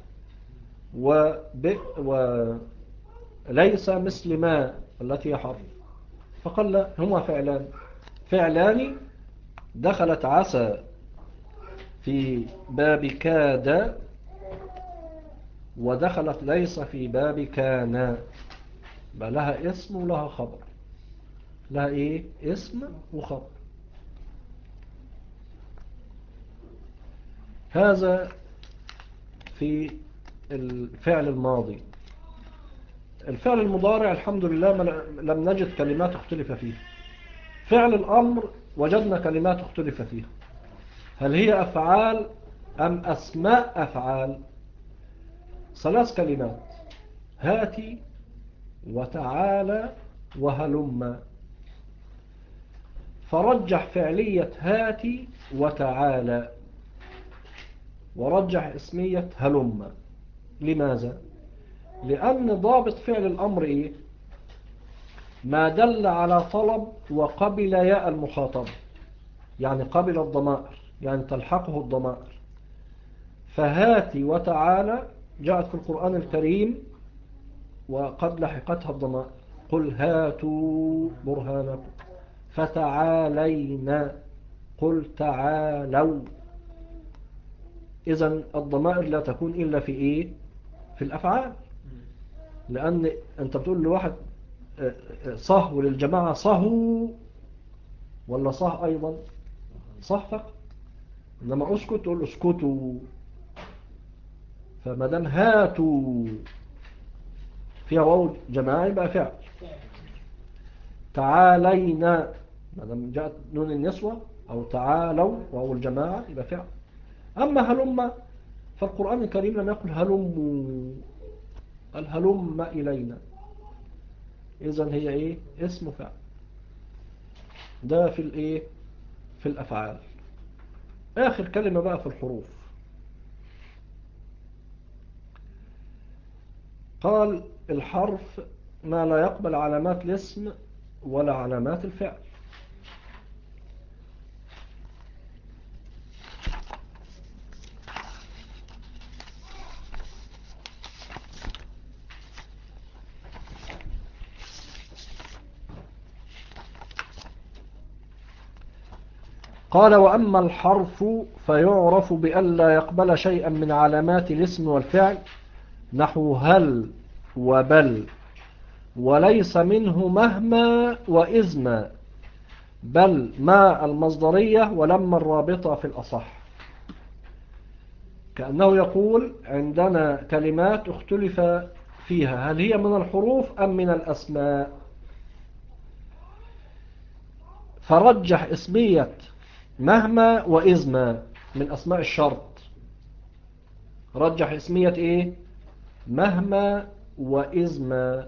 وليس مثل ما التي هي حرف، فقال لا هما فعلان دخلت عسى في باب كاد، ودخلت ليس في باب كان، بقى لها اسم ولها خبر، لها ايه؟ اسم وخبر. هذا في الفعل الماضي. الفعل المضارع الحمد لله لم نجد كلمات اختلف فيه. فعل الأمر وجدنا كلمات اختلف فيها، هل هي أفعال أم أسماء أفعال؟ 3 كلمات: هاتي وتعالى وهلم. فرجح فعلية هاتي وتعالى ورجح اسمية هلم. لماذا؟ لأن ضابط فعل الأمر إيه؟ ما دل على طلب وقبل ياء المخاطب، يعني قبل الضمائر، يعني تلحقه الضمائر. فهاتي وتعالى جاءت في القرآن الكريم وقد لحقتها الضمائر: قل هاتوا برهانكم. فتعالينا، قل تعالوا. إذن الضمائر لا تكون إلا في إيه؟ في الأفعال. لأن أنت بتقول لواحد صه وللجماعة صهوا ولا صه أيضا؟ صه فقط. إنما أسكت تقول اسكتوا. فما دام هاتوا فيها واو جماعة يبقى فعل. تعالينا ما دام جاءت نون النسوة أو تعالوا واو الجماعة يبقى فعل. أما هلم فالقرآن الكريم لم يقل هلم، قال هلم إلينا. إذن هي إيه؟ اسم فعل. ده في الإيه؟ في الأفعال. آخر كلمة بقى في الحروف. قال الحرف ما لا يقبل علامات الاسم ولا علامات الفعل. قال وأما الحرف فيعرف بأن لا يقبل شيئا من علامات الاسم والفعل، نحو هل وبل، وليس منه مهما وإذما، بل ما المصدرية ولما الرابطة في الأصح. كأنه يقول عندنا كلمات اختلف فيها هل هي من الحروف أم من الأسماء، فرجح اسمية مهما وإذما من أسماء الشرط. رجح اسمية إيه؟ مهما وإذما.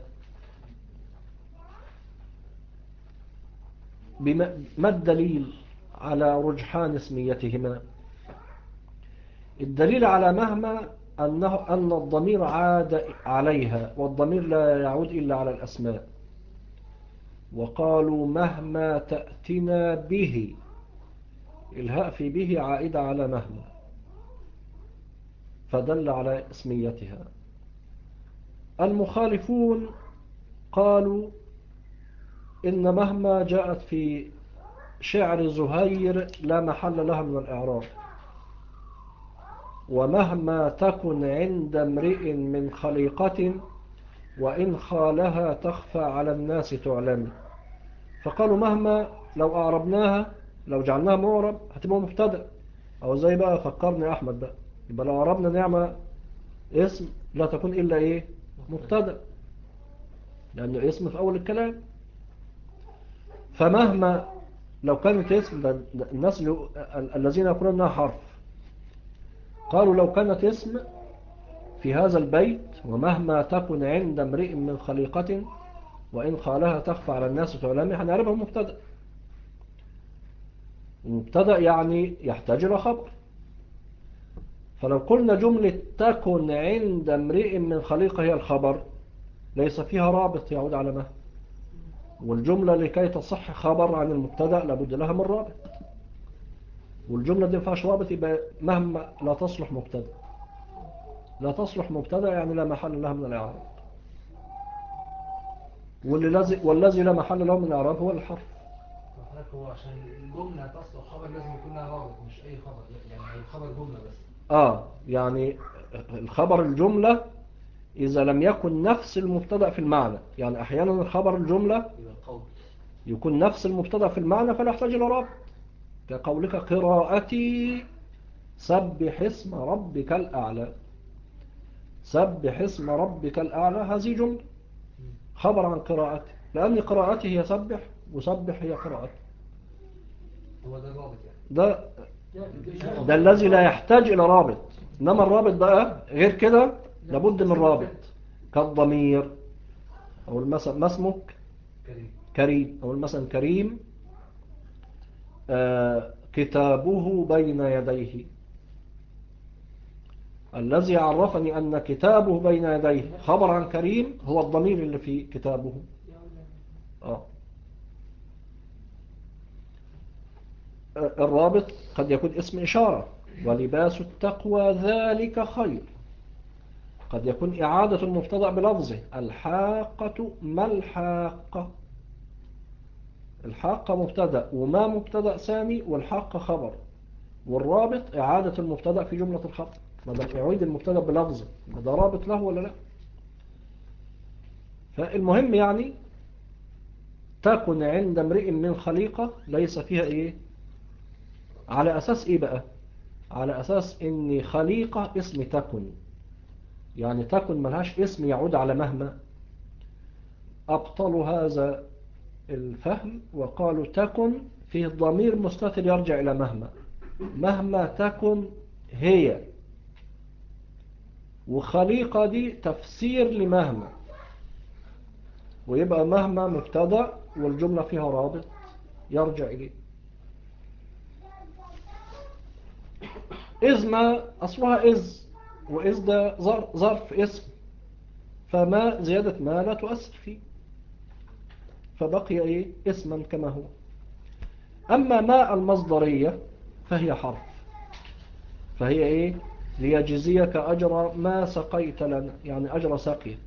ما الدليل على رجحان اسميتهما؟ الدليل على مهما أن الضمير عاد عليها، والضمير لا يعود إلا على الأسماء. وقالوا مهما تأتنا به، الهاء في به عائدة على مهما، فدل على اسميتها. المخالفون قالوا إن مهما جاءت في شعر زهير لا محل لها من الإعراب، ومهما تكن عند امرئ من خليقة وإن خالها تخفى على الناس تعلم. فقالوا مهما لو أعربناها، لو جعلناها معرب هتبقى مبتدأ، أو زي بقى فكرني أحمد بقى، يبقى لو أعربنا نعمة اسم لا تكون إلا إيه؟ مبتدأ، لأنه اسم في أول الكلام. فمهما لو كانت اسم، الناس الذين يقولون أنها حرف قالوا لو كانت اسم في هذا البيت ومهما تكن عند امرئ من خليقة وإن خالها تخفى على الناس تعلمي، هنعربها مبتدأ. مبتدأ يعني يحتاج إلى خبر. فلو قلنا جملة تكن عند امرئ من خليقة هي الخبر، ليس فيها رابط يعود على مهما، والجملة لكي تصح خبر عن المبتدأ لابد لها من رابط، والجملة دي فيهاش رابط، يبقى مهما لا تصلح مبتدأ. لا تصلح مبتدأ يعني لا محل لها من الإعراب، والذي لا محل له من الإعراب هو الحرف. حضرتك هو عشان الجملة تصلح خبر لازم يكون لها رابط، مش أي خبر، يعني الخبر جملة بس. يعني الخبر الجملة إذا لم يكن نفس المبتدأ في المعنى، يعني أحيانا الخبر الجملة يكون نفس المبتدأ في المعنى فلا يحتاج إلى رابط، كقولك قراءتي سبح اسم ربك الأعلى. سبح اسم ربك الأعلى هذه جملة خبر عن قراءته، لأن قراءته هي سبح وسبح هي قراءته. هو ده الرابط ده الذي لا يحتاج إلى رابط. إنما الرابط بقى غير كده لابد من رابط، كالضمير، أو مثلا ما اسمك كريم، أو مثلا كريم كتابه بين يديه. الذي عرفني أن كتابه بين يديه خبر عن كريم هو الضمير اللي في كتابه. الرابط قد يكون اسم إشارة، ولباس التقوى ذلك خير. قد يكون إعادة المبتدأ بلفظه، الحاقة ما الحاقة. الحاقة مبتدأ وما مبتدأ ثاني، والحاقة خبر، والرابط إعادة المبتدأ في جملة الخبر. ما دام يعيد المبتدأ بلفظه ده رابط له ولا لا؟ فالمهم يعني تكن عند امرئ من خليقة ليس فيها إيه. على أساس إيه بقى؟ على أساس إن خليقة اسم تكن، يعني تكن ملهاش اسم يعود على مهما. أبطلوا هذا الفهم وقالوا تكن فيه ضمير مستتر يرجع إلى مهما. مهما تكن هي، وخليقة دي تفسير لمهما، ويبقى مهما مبتدأ والجملة فيها رابط يرجع إليه. إذ ما أصلها إذ، وإذ ده ظرف اسم، فما زيادة ما لا تؤثر فيه، فبقي إيه اسما كما هو. أما ما المصدرية فهي حرف، فهي إيه ليجزيك أجر ما سقيت لنا، يعني أجر سقيك.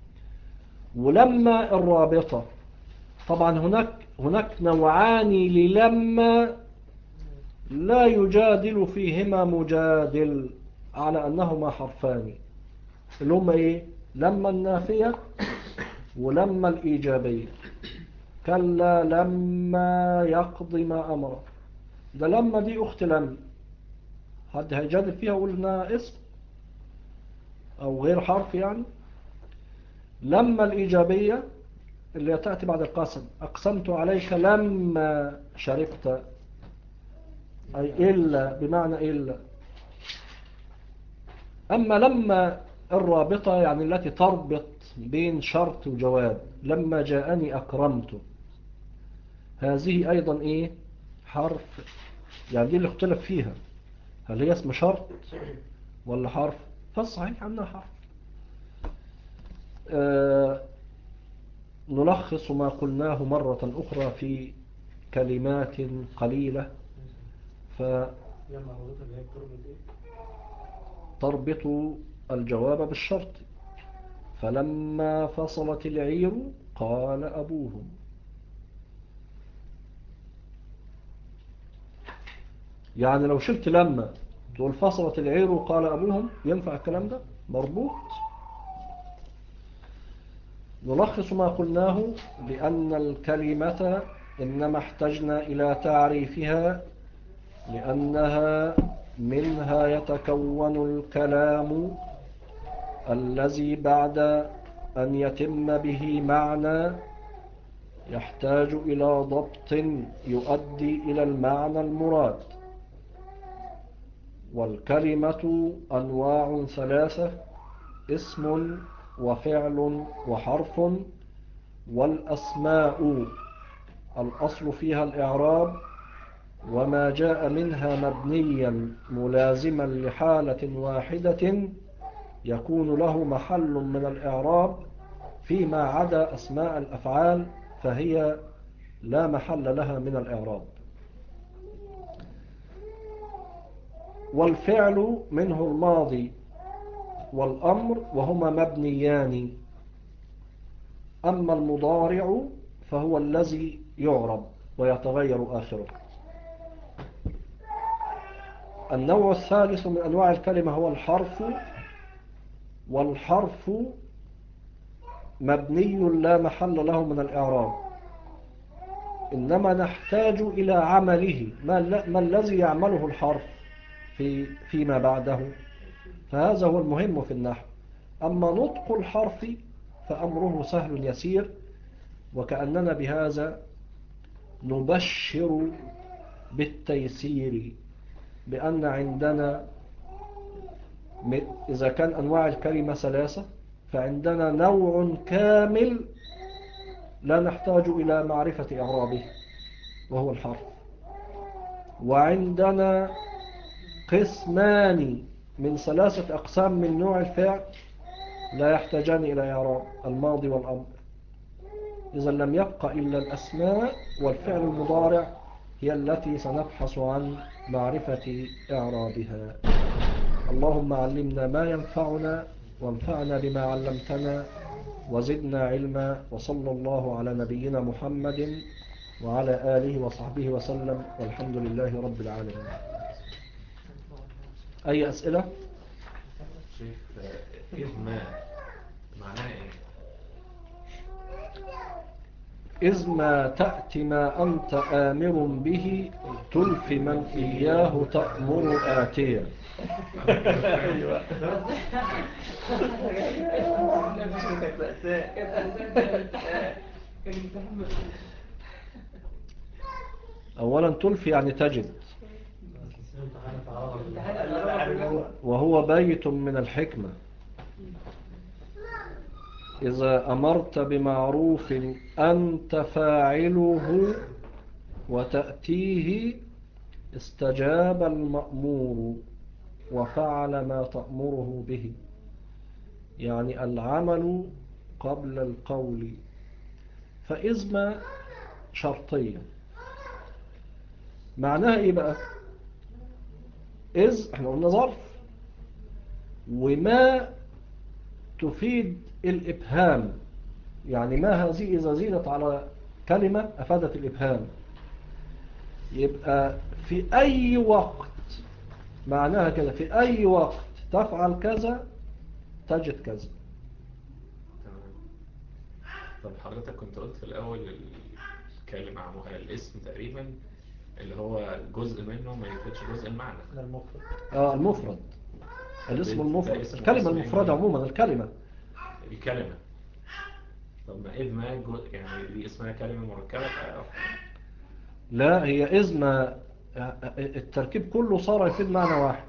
ولما الرابطة طبعا هناك نوعان للما لا يجادل فيهما مجادل على أنهما حرفان، اللي هما إيه لما النافية ولما الإيجابية. كلا لما يقضي ما أمره، ده لما دي أخت لما، حد هيجادل فيها ويقول إنها اسم أو غير حرف يعني. لما الإيجابية اللي تأتي بعد القسم، أقسمت عليك لما شربت، أي إلا بمعنى إلا. أما لما الرابطة يعني التي تربط بين شرط وجواب، لما جاءني أكرمت، هذه أيضا إيه حرف، يعني دي اللي اختلف فيها، هل هي اسم شرط ولا حرف؟ فالصحيح أنها حرف. نلخص ما قلناه مرة أخرى في كلمات قليلة. تربط الجواب بالشرط. فلما فصلت العير قال أبوهم. يعني لو شلت لما تقول فصلت العير قال أبوهم، ينفع الكلام ده مربوط. نلخص ما قلناه بأن الكلمة إنما احتجنا إلى تعريفها لأنها منها يتكون الكلام الذي بعد أن يتم به معنى يحتاج إلى ضبط يؤدي إلى المعنى المراد. والكلمة أنواع ثلاثة: اسم وفعل وحرف. والأسماء الأصل فيها الإعراب، وما جاء منها مبنيا ملازما لحالة واحدة يكون له محل من الإعراب، فيما عدا أسماء الأفعال فهي لا محل لها من الإعراب. والفعل منه الماضي والأمر وهما مبنيان. أما المضارع فهو الذي يعرب ويتغير آخره. النوع الثالث من أنواع الكلمة هو الحرف. والحرف مبني لا محل له من الإعراب، إنما نحتاج إلى عمله. ما الذي يعمله الحرف فيما بعده. فهذا هو المهم في النحو. أما نطق الحرف فأمره سهل يسير، وكأننا بهذا نبشر بالتيسير، بأن عندنا إذا كان أنواع الكلمة ثلاثة فعندنا نوع كامل لا نحتاج إلى معرفة إعرابه وهو الحرف، وعندنا قسمان من ثلاثة أقسام من نوع الفعل لا يحتاجان إلى إعراب، الماضي والأمر. إذا لم يبقى إلا الأسماء والفعل المضارع هي التي سنبحث عن معرفة إعرابها. اللهم علمنا ما ينفعنا وانفعنا بما علمتنا وزدنا علما، وصلى الله على نبينا محمد وعلى آله وصحبه وسلم، والحمد لله رب العالمين. أي أسئلة؟ شيخ إذ ما معناها إيه؟ إذ ما تأتي ما أنت آمر به تلف من إياه تأمر آتيا. أولا تلف يعني تجد، وهو بيت من الحكمة. إذا أمرت بمعروف أنت فاعله وتأتيه استجاب المأمور وفعل ما تأمره به، يعني العمل قبل القول. فإذ ما شرطية معناها إيه بقى؟ إذ احنا قلنا ظرف، وما تفيد الإبهام، يعني ما هذه إذا زيدت على كلمة أفادت الإبهام. يبقى في أي وقت، معناها كده في أي وقت تفعل كذا تجد كذا. تمام. طب حضرتك كنت قلت في الأول الكلمة عموها الاسم تقريبا اللي هو جزء منه ما يفيدش جزء المعنى. ده المفرد. المفرد، الاسم ده المفرد، اسم الكلمة اسم المفردة إيه؟ عموما الكلمة. الكلمة. طب ما إذ ما يعني دي اسمها كلمة مركبة لا، هي إذ ما التركيب كله صار يفيد معنى واحد.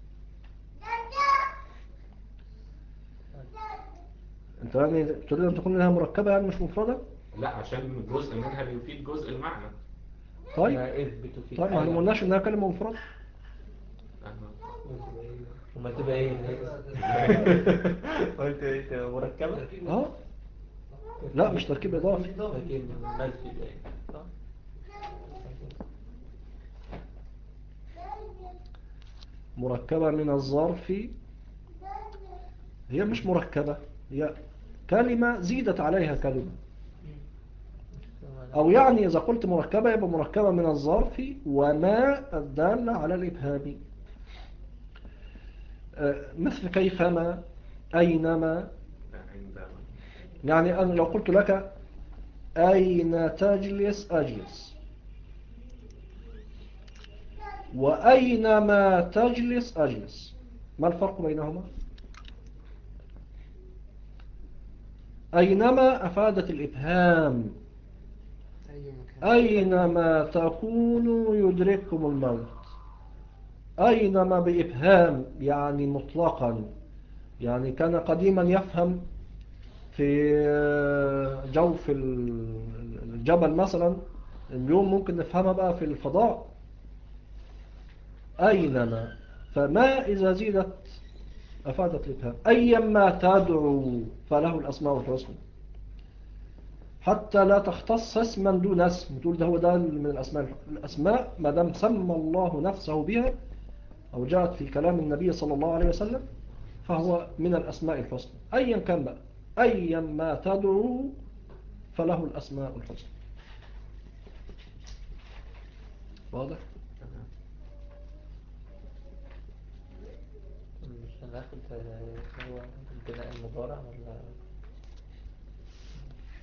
انت يعني تريد ان تكون لها مركبة يعني مش مفردة؟ لا، عشان جزء منها بيفيد جزء المعنى. طيب ما إذ بتفيد طيب، ما احنا ما قلناش انها كلمة مفردة. وما تبقى إيه؟ قلت إيه تبقى مركبة؟ لا مش تركيب إضافي. تركيب مزجي باين صح؟ مركبة من الظرف، هي مش مركبة، هي كلمة زيدت عليها كلمة. أو يعني إذا قلت مركبة يبقى مركبة من الظرف وما الدالة على الإبهام، مثل كيفما، أينما. يعني أنا لو قلت لك أين تجلس أجلس، وأينما تجلس أجلس، ما الفرق بينهما؟ أينما أفادت الإبهام، أينما تكونوا يدرككم الموت. أينما بإبهام يعني مطلقا، يعني كان قديما يفهم في جوف الجبل مثلا، اليوم ممكن نفهمها بقى في الفضاء. أينما، فما إذا زيدت أفادت الإبهام. أيما تدعو فله الأسماء الحسنى، حتى لا تختص اسما دون اسم تقول ده هو ده من الأسماء. الأسماء ما دام سمى الله نفسه بها أو جاءت في كلام النبي صلى الله عليه وسلم فهو من الأسماء الحسنى أيا كان بقى. أيا ما تدعو فله الأسماء الحسنى. واضح؟ مش هناخد هو البناء المضارع ولا؟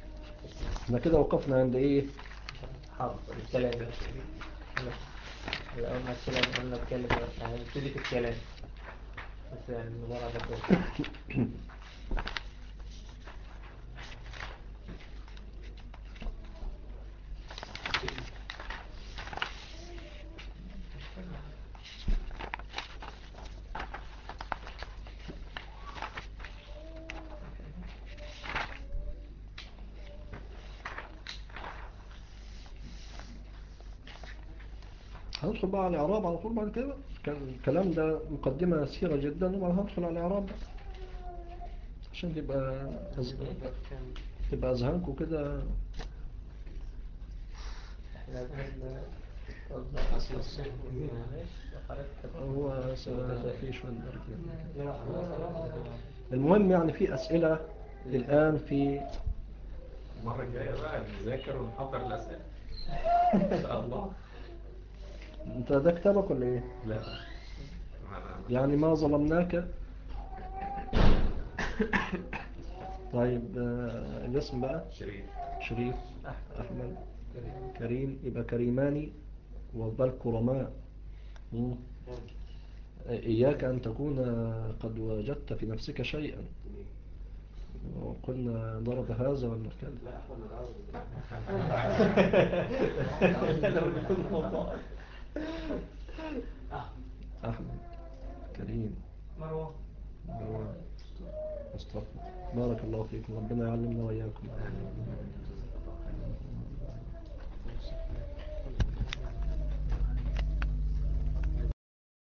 احنا كده وقفنا عند ايه؟ حرف الكلام. أول ما قلنا نتكلم يعني نبتدي في الكلام بس يعني من غير عبثات. هندخل بقى على الإعراب على طول بعد كده. كان الكلام ده مقدمة يسيرة جدا، وبعد هندخل على الإعراب بقى. عشان تبقى أذهانكم كده. احنا بنقول أصل الشيخ هو في شوية برد. المهم يعني في أسئلة الآن في المرة الجاية بقى نذاكر ونحضر الأسئلة إن شاء الله. أنت ده كتابك ولا إيه؟ لا يعني ما ظلمناك. طيب الاسم بقى شريف شريف، أحمد، كريم. يبقى كريماني وبل كرماء. مم. إياك أن تكون قد وجدت في نفسك شيئا وقلنا ضرب هذا ولا كذا. أحمد، كريم، مروان، مصطفى. بارك الله فيكم، ربنا يعلمنا وإياكم.